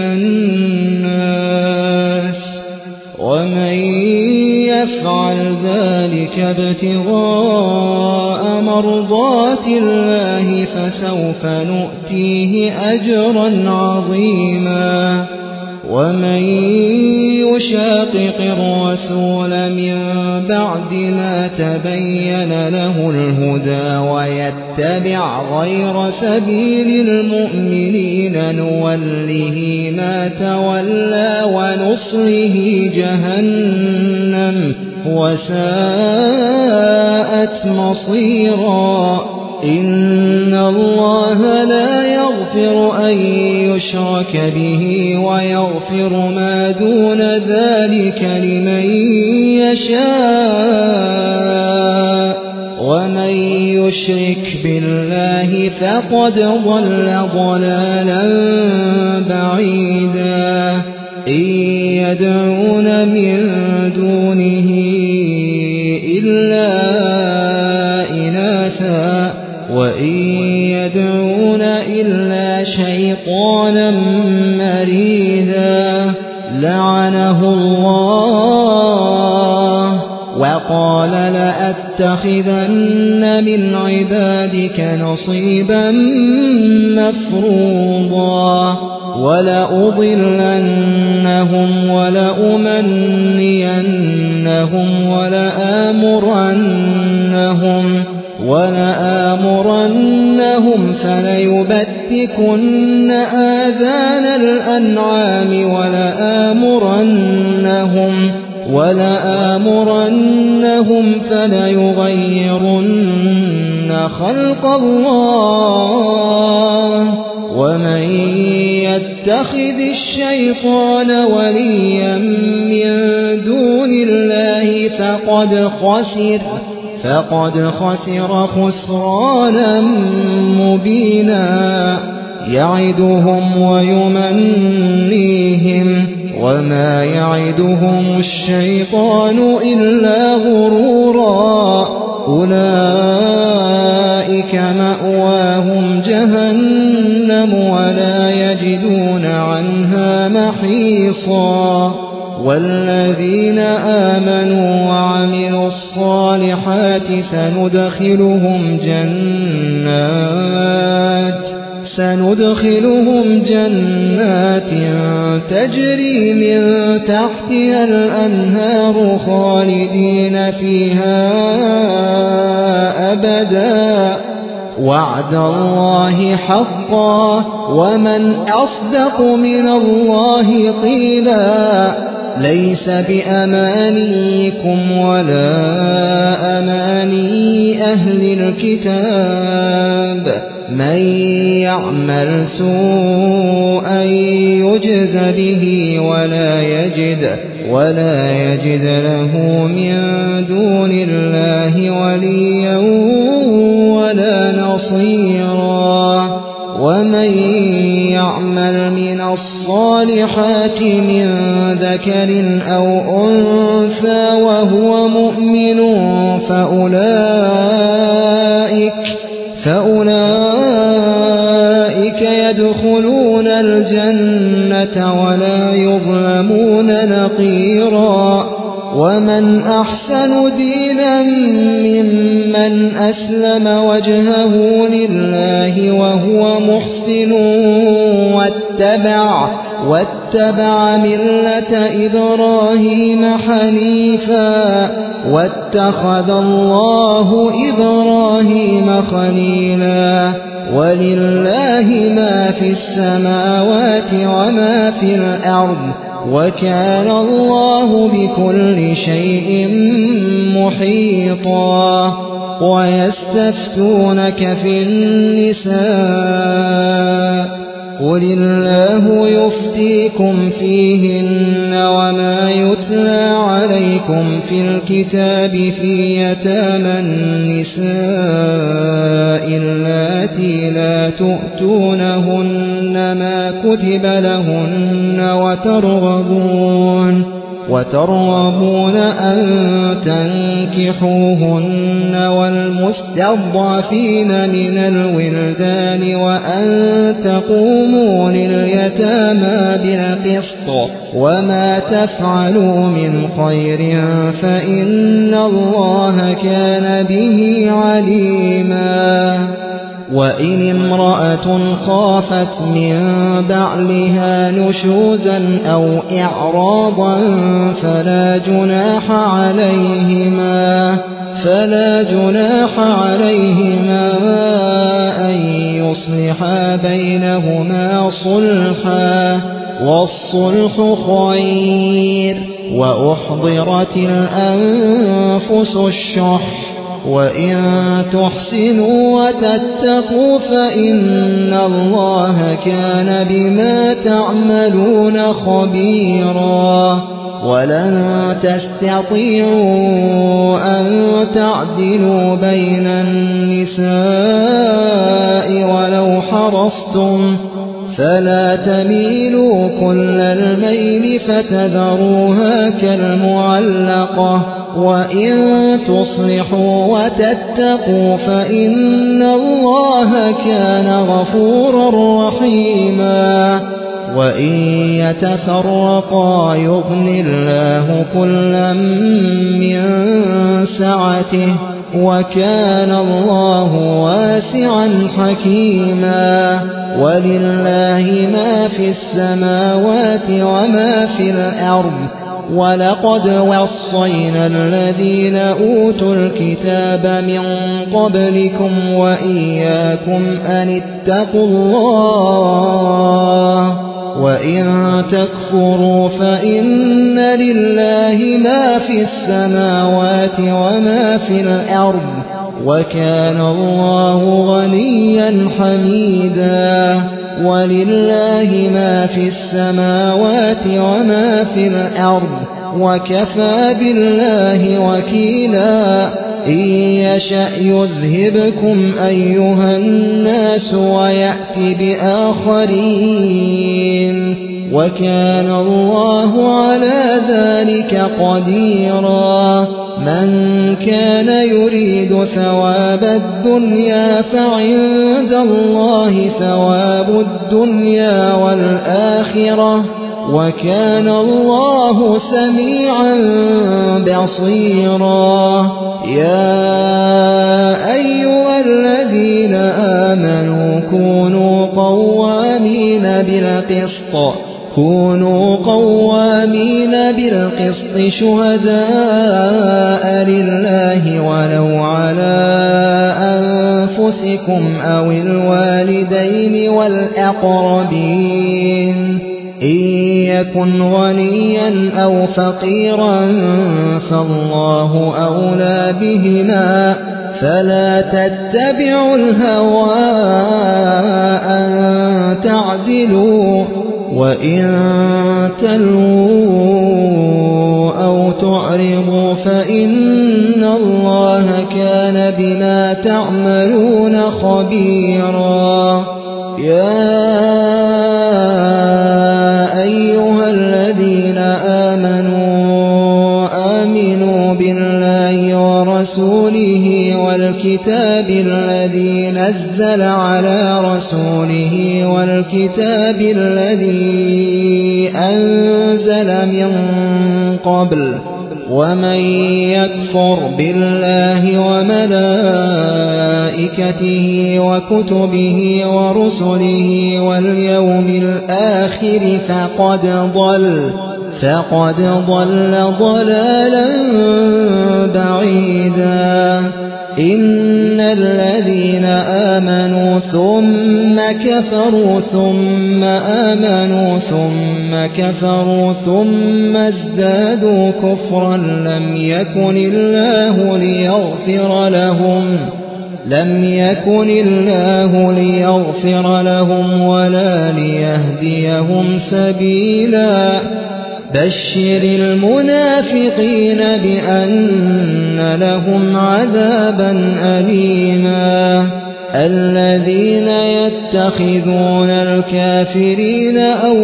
الناس ومن يفعل ذلك ابتغاء مرضات الله فسوف نؤتيه أجرا عظيما ومن يشاقق الرسول من بعد ما تبين له الهدى ويتبع غير سبيل المؤمنين نوله ما تولى ونصله جهنم وساءت مصيرا إن الله لا يغفر أن يشرك به ويغفر ما دون ذلك لمن يشاء ومن يشرك بالله فقد ضل ضلالا بعيدا إن يدعون من دونه إلا إناثا وإن يدعون إلا شيطانا مريدا لعنه الله وقال لأتخذن من عبادك نصيبا مفروضا ولأضلنهم ولأمنينهم ولآمرنهم فليبتكن آذان الأنعام ولآمرنهم فليغيرن خلق الله ومن يتخذ الشيطان وليا من دون الله فقد خسر خسرانا مبينا يعدهم ويمنيهم وما يعدهم الشيطان إلا غرورا أولئك مأواهم جهنم ولا يجدون عنها محيصا والذين آمنوا وعملوا الصالحات سندخلهم سندخلهم جنات تجري من تحتها الأنهار خالدين فيها أبدا وعد الله حقا ومن أصدق من الله قيلا ليس بأمانيكم ولا أماني أهل الكتاب من يعمل سوءا يجز به ولا يجد له من دون الله وليا ولا نصيرا ومن يعمل من الصالحات من ذكر أو أنثى وهو مؤمن فأولئك يدخلون الجنة ولا يظلمون نقيرا ومن أحسن دينا ممن أسلم وجهه لله وهو محسن واتبع ملة إبراهيم حنيفا واتخذ الله إبراهيم خليلا ولله ما في السماوات وما في الأرض وكان الله بكل شيء محيطا ويستفتونك في النساء قل الله يفتيكم فيهن وما يتلى عليكم في الكتاب في يتامى النساء اللاتي لا تؤتونهن ما كتب لهن وترغبون أن تنكحوهن والمستضعفين من الولدان وأن تقوموا لليتامى بالقسط وما تفعلوا من خير فإن الله كان به عليما وإن امرأة خافت من بعلها نشوزا أو إعراضا فلا جناح عليهما أن يصلحا بينهما صلحا والصلح خير وأحضرت الأنفس الشح وإن تحسنوا وتتقوا فإن الله كان بما تعملون خبيرا ولن تستطيعوا أن تعدلوا بين النساء ولو حرصتم فلا تميلوا كل الميل فتذروها كالمعلقة وإن تصلحوا وتتقوا فإن الله كان غفورا رحيما وإن يتفرقا يغن الله كلا من سعته وكان الله واسعا حكيما ولله ما في السماوات وما في الأرض ولقد وصينا الذين أوتوا الكتاب من قبلكم وإياكم أن اتقوا الله وإن تكفروا فإن لله ما في السماوات وما في الأرض وكان الله غنيا حميدا ولله ما في السماوات وما في الأرض وكفى بالله وكيلا إن يشأ يذهبكم أيها الناس ويأتي بآخرين وكان الله على ذلك قديرا من كان يريد ثواب الدنيا فعند الله ثواب الدنيا والآخرة وكان الله سميعا بصيرا يا أيها الذين آمنوا كونوا قوامين بالقسط شهداء لله ولو على أنفسكم أو الوالدين والأقربين إن يكن غنيا أو فقيرا فالله أولى بهما فلا تتبعوا الهوى أن تعدلوا وإن تلووا أو تعرضوا فإن الله كان بما تعملون خبيرا يا أيها الذين آمنوا بالله ورسوله والكتاب الذي نزل على رسوله والكتاب الذي أنزل من قبل ومن يكفر بالله وملائكته وكتبه ورسله واليوم الآخر فقد ضل ضلالا بعيدا إن الذين آمنوا ثم كفروا ثم آمنوا ثم كفروا ثم ازدادوا كفرا لم يكن الله ليغفر لهم ولا ليهديهم سبيلا بشر المنافقين بأن لهم عذابا أليما الذين يتخذون الكافرين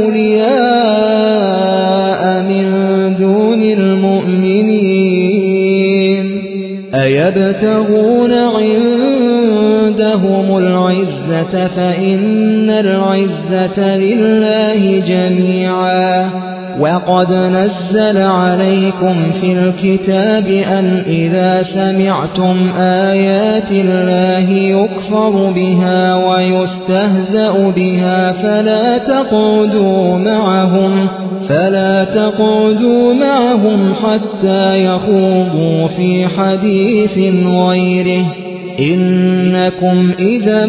أولياء من دون المؤمنين أيبتغون عندهم العزة فإن العزة لله جميعا وقد نزل عليكم في الكتاب أن إذا سمعتم آيات الله يكفر بها ويستهزأ بها فلا تقعدوا معهم حتى يخوضوا في حديث غيره إنكم إذا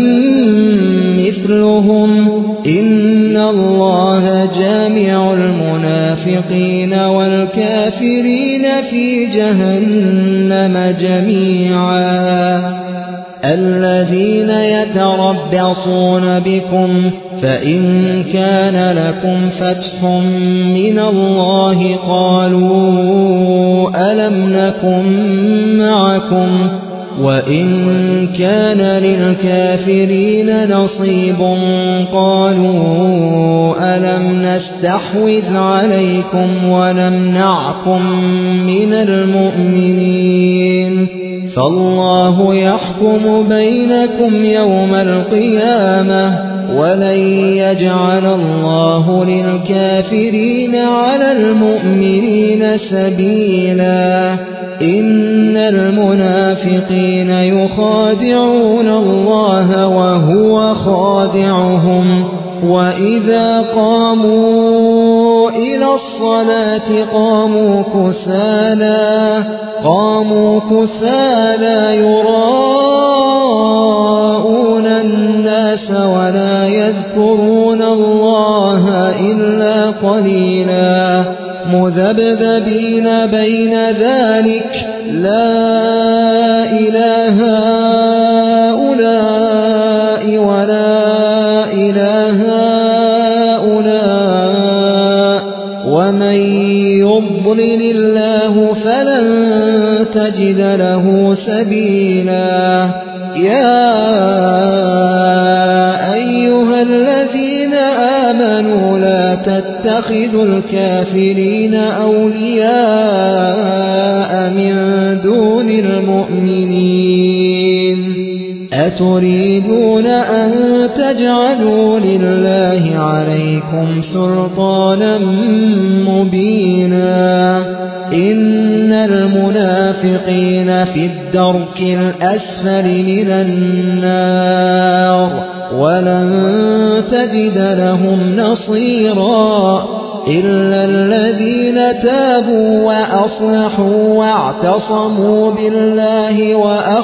مثلهم إن الله جامع المنافقين والكافرين في جهنم جميعا الذين يتربصون بكم فإن كان لكم فتح من الله قالوا ألم نكن معكم وإن كان للكافرين نصيب قالوا ألم نستحوذ عليكم ونمنعكم من المؤمنين فالله يحكم بينكم يوم القيامة ولن يجعل الله للكافرين على المؤمنين سبيلا إن المنافقين يخادعون الله وهو خادعهم وإذا قاموا إلى الصلاة قاموا كسالى يراءون الناس ولا يذكرون الله إلا قليلا مذبذبين بين ذلك لا إله هؤلاء ولا إله هؤلاء ومن يضلل الله فلن تجد له سبيلا يا أيها الذين آمنوا لا تتخذوا الكافرين أولياء من دون المؤمنين أتريدون أن تجعلوا لله عليكم سلطانا مبينا إن المنافقين في الدرك الأسفل من النار ولن تجد لهم نصيرا إلا الذين تابوا وأصلحوا واعتصموا بالله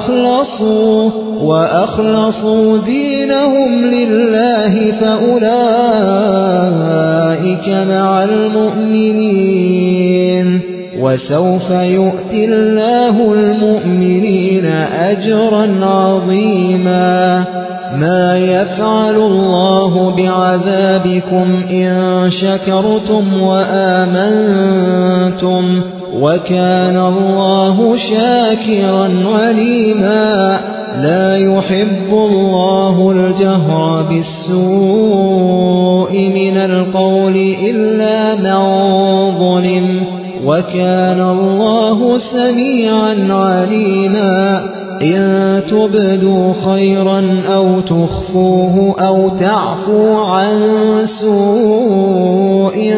وأخلصوا دينهم لله فأولئك مع المؤمنين وسوف يؤتي الله المؤمنين أجرا عظيما ما يفعل الله بعذابكم إن شكرتم وآمنتم وكان الله شاكرا عليما لا يحب الله الجهر بالسوء من القول إلا من ظلم وكان الله سميعا عليما إن تبدوا خيرا أو تخفوه أو تعفو عن سوء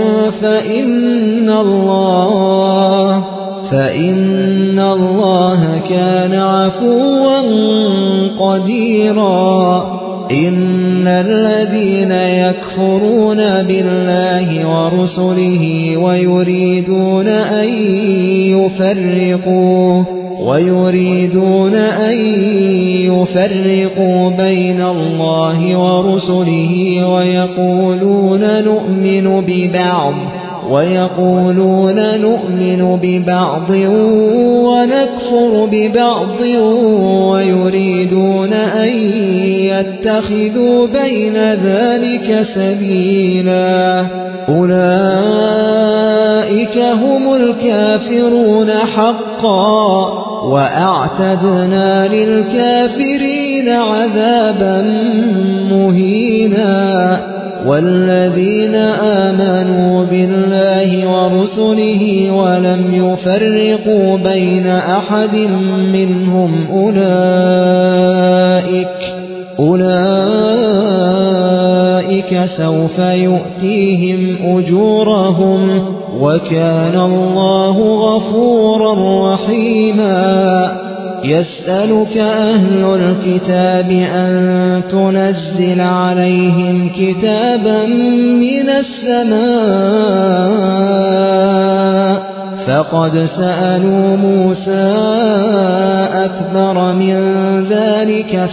فإن الله كان عفوا قديرا إن الذين يكفرون بالله ورسله ويريدون أن يفرقوا بين الله ورسله ويقولون نؤمن ببعض ونكفر ببعض ويريدون أن يتخذوا بين ذلك سبيلا أولئك هم الكافرون حقا وأعتدنا للكافرين عذابا مهينا والذين آمنوا بالله ورسله ولم يفرقوا بين أحد منهم أولئك سوف يؤتيهم أجورهم وكان الله غفورا رحيما يسألك أهل الكتاب أن تنزل عليهم كتابا من السماء فقد سألوا موسى أكبر من ذلك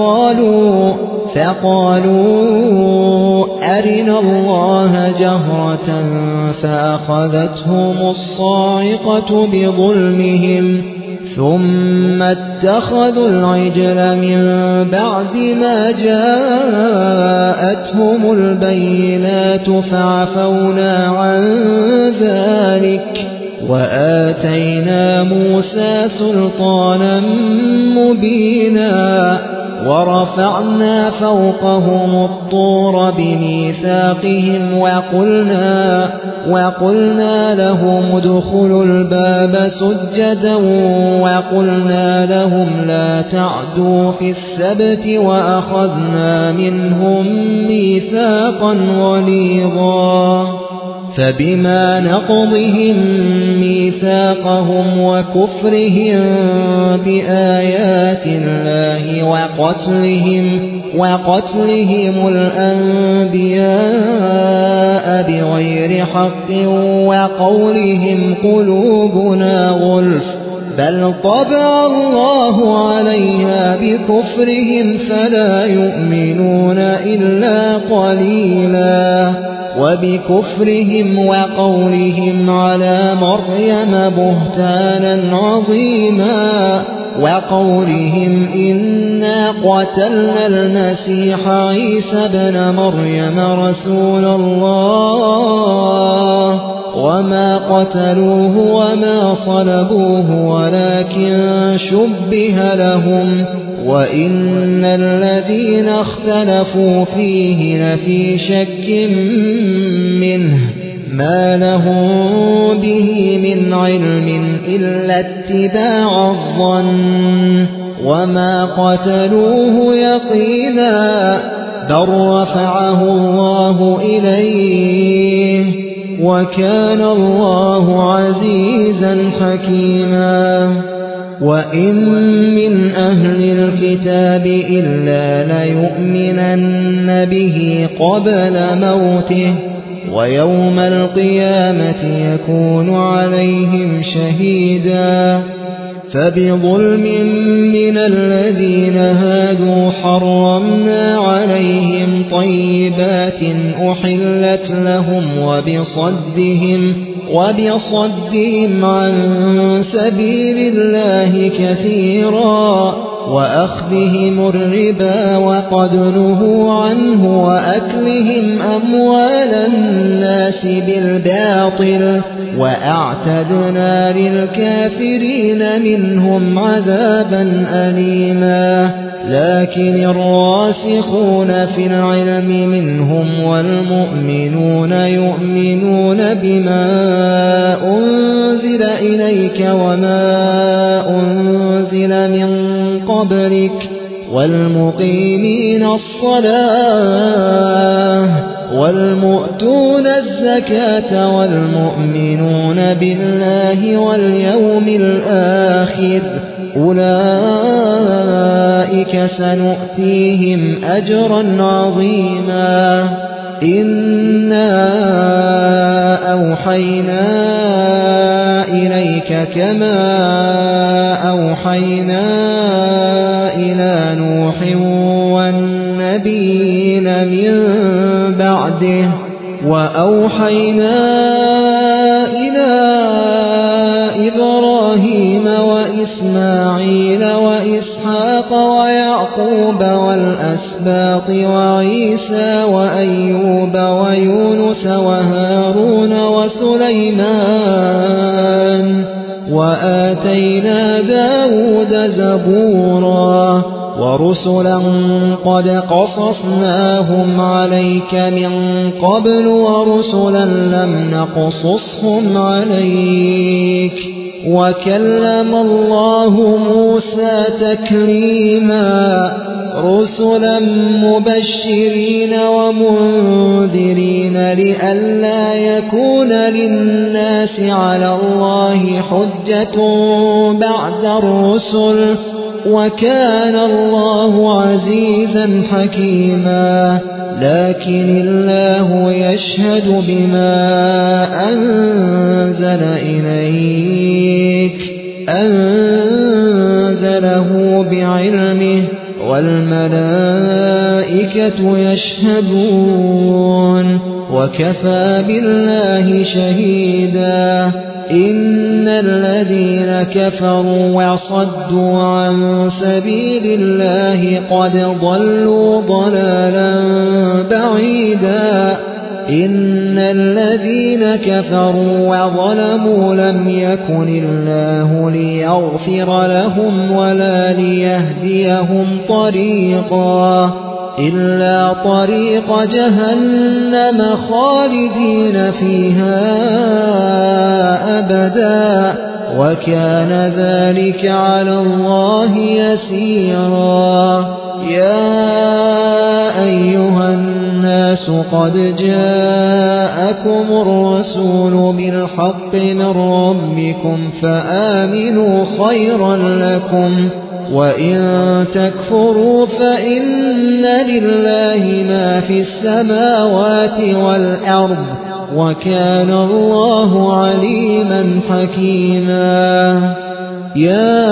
فقالوا أرنا الله جهرة فأخذتهم الصاعقة بظلمهم ثم اتخذوا العجل من بعد ما جاءتهم البينات فعفونا عن ذلك وآتينا موسى سلطانا مبينا ورفعنا فوقهم الطور بميثاقهم وقلنا لهم ادخلوا الباب سجدا وقلنا لهم لا تعدوا في السبت وأخذنا منهم ميثاقا غليظا فبما نقضهم ميثاقهم وكفرهم بآيات الله وقتلهم الأنبياء بغير حق وقولهم قلوبنا غلف بل طبع الله عليها بكفرهم فلا يؤمنون إلا قليلا وبكفرهم وقولهم على مريم بهتانا عظيما وقولهم إنا قتلنا المسيح عيسى ابن مريم رسول الله وما قتلوه وما صلبوه ولكن شبه لهم وإن الذين اختلفوا فيه لفي شك منه ما لهم به من علم إلا اتباع الظن وما قتلوه يقينا بل رفعه الله إليه وكان الله عزيزا حكيما وإن من أهل الكتاب إلا ليؤمنن به قبل موته ويوم القيامة يكون عليهم شهيدا فبظلم من الذين هادوا حرمنا عليهم طيبات أحلت لهم وبصدهم عن سبيل الله كثيرا وأخذهم الربا وقد نهوا عنه وأكلهم أموال الناس بالباطل وأعتدنا للكافرين منهم عذابا أليما لكن الراسخون في العلم منهم والمؤمنون يؤمنون بما أنزل إليك وما أنزل من قبلك والمقيمين الصلاة والمؤتون الزكاة والمؤمنون بالله واليوم الآخر أولئك سنؤتيهم أجرا عظيما إنا أوحينا إليك كما أوحينا إلى نوح والنبيين من بعده وأوحينا إلى إبراهيم وإسماعيل وإسحاق ويعقوب والأسباط وعيسى وأيوب ويونس وهارون وسليمان وآتينا داود زبورا ورسلا قد قصصناهم عليك من قبل ورسلا لم نقصصهم عليك وكلم الله موسى تكليما رسلا مبشرين ومنذرين لئلا يكون للناس على الله حجة بعد الرسل وكان الله عزيزا حكيما لكن الله يشهد بما أنزل إليك أنزله بعلمه والملائكة يشهدون وكفى بالله شهيدا إن الذين كفروا وصدوا عن سبيل الله قد ضلوا ضلالا بعيدا إن الذين كفروا وظلموا لم يكن الله ليغفر لهم ولا ليهديهم طريقا إلا طريق جهنم خالدين فيها أبدا وكان ذلك على الله يسيرا يا أيها الناس قد جاءكم الرسول بالحق من ربكم فآمنوا خيرا لكم وإن تكفروا فإن لله ما في السماوات والأرض وكان الله عليما حكيما يا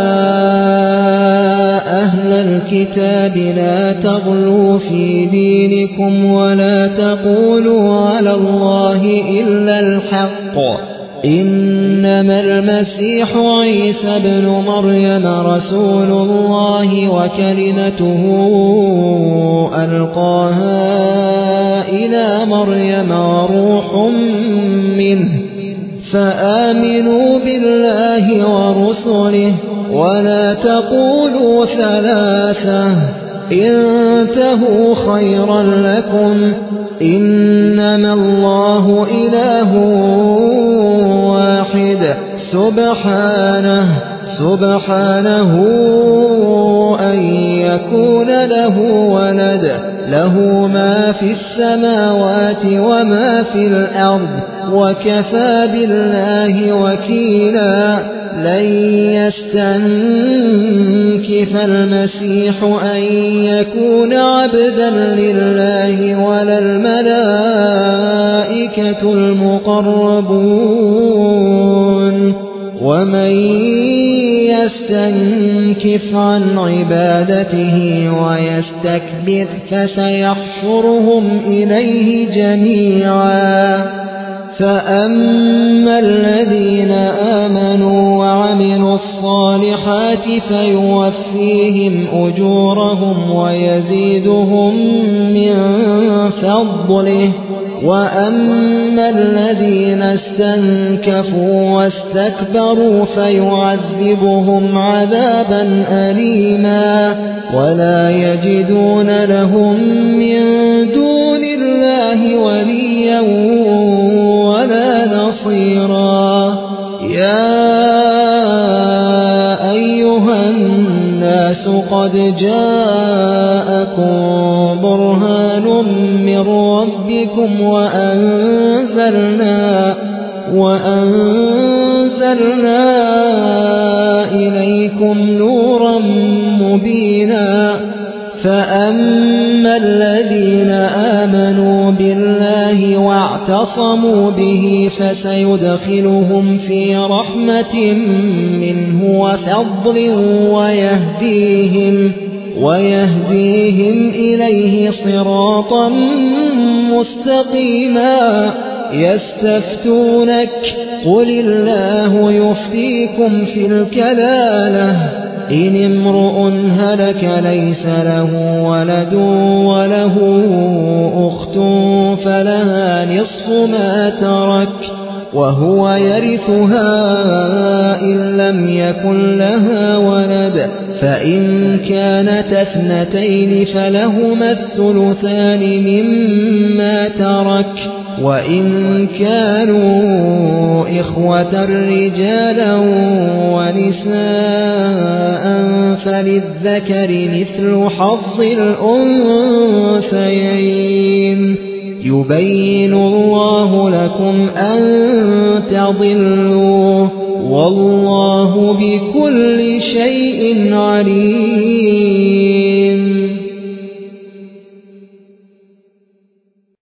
أهل الكتاب لا تغلوا في دينكم ولا تقولوا على الله إلا الحق إنما المسيح عيسى ابن مريم رسول الله وكلمته ألقاها إلى مريم وروح منه فآمنوا بالله ورسله ولا تقولوا ثلاثة انتهوا خيرا لكم إنما الله إله واحد سبحانه سبحانه أن يكون له ولد له ما في السماوات وما في الأرض وكفى بالله وكيلا لن يستنكف المسيح أن يكون عبدا لله ولا الملائكة المقربون ومن يستنكف عن عبادته ويستكبر فسيحشرهم إليه جميعا فأما الذين آمنوا وعملوا الصالحات فيوفيهم أجورهم ويزيدهم من فضله وأما الذين استنكفوا واستكبروا فيعذبهم عذابا أليما ولا يجدون لهم من دون الله وليا ولا نصيرا يا أيها الناس قد جاءكم برهان من ربكم وأنزلنا إليكم نورا مبينا فأما الذين آمنوا بالله واعتصموا به فسيدخلهم في رحمة منه وفضل ويهديهم إليه صراطا مستقيما يستفتونك قل الله يفتيكم في الكلالة إن امرؤ هلك ليس له ولد وله أخت فلها نصف ما ترك وهو يرثها إن لم يكن لها ولد فإن كانت اثنتين فلهما الثلثان مما ترك وإن كانوا إخوة رجالا ونساء فللذكر مثل حظ الأنثيين يبين الله لكم أن تضلوا والله بكل شيء عليم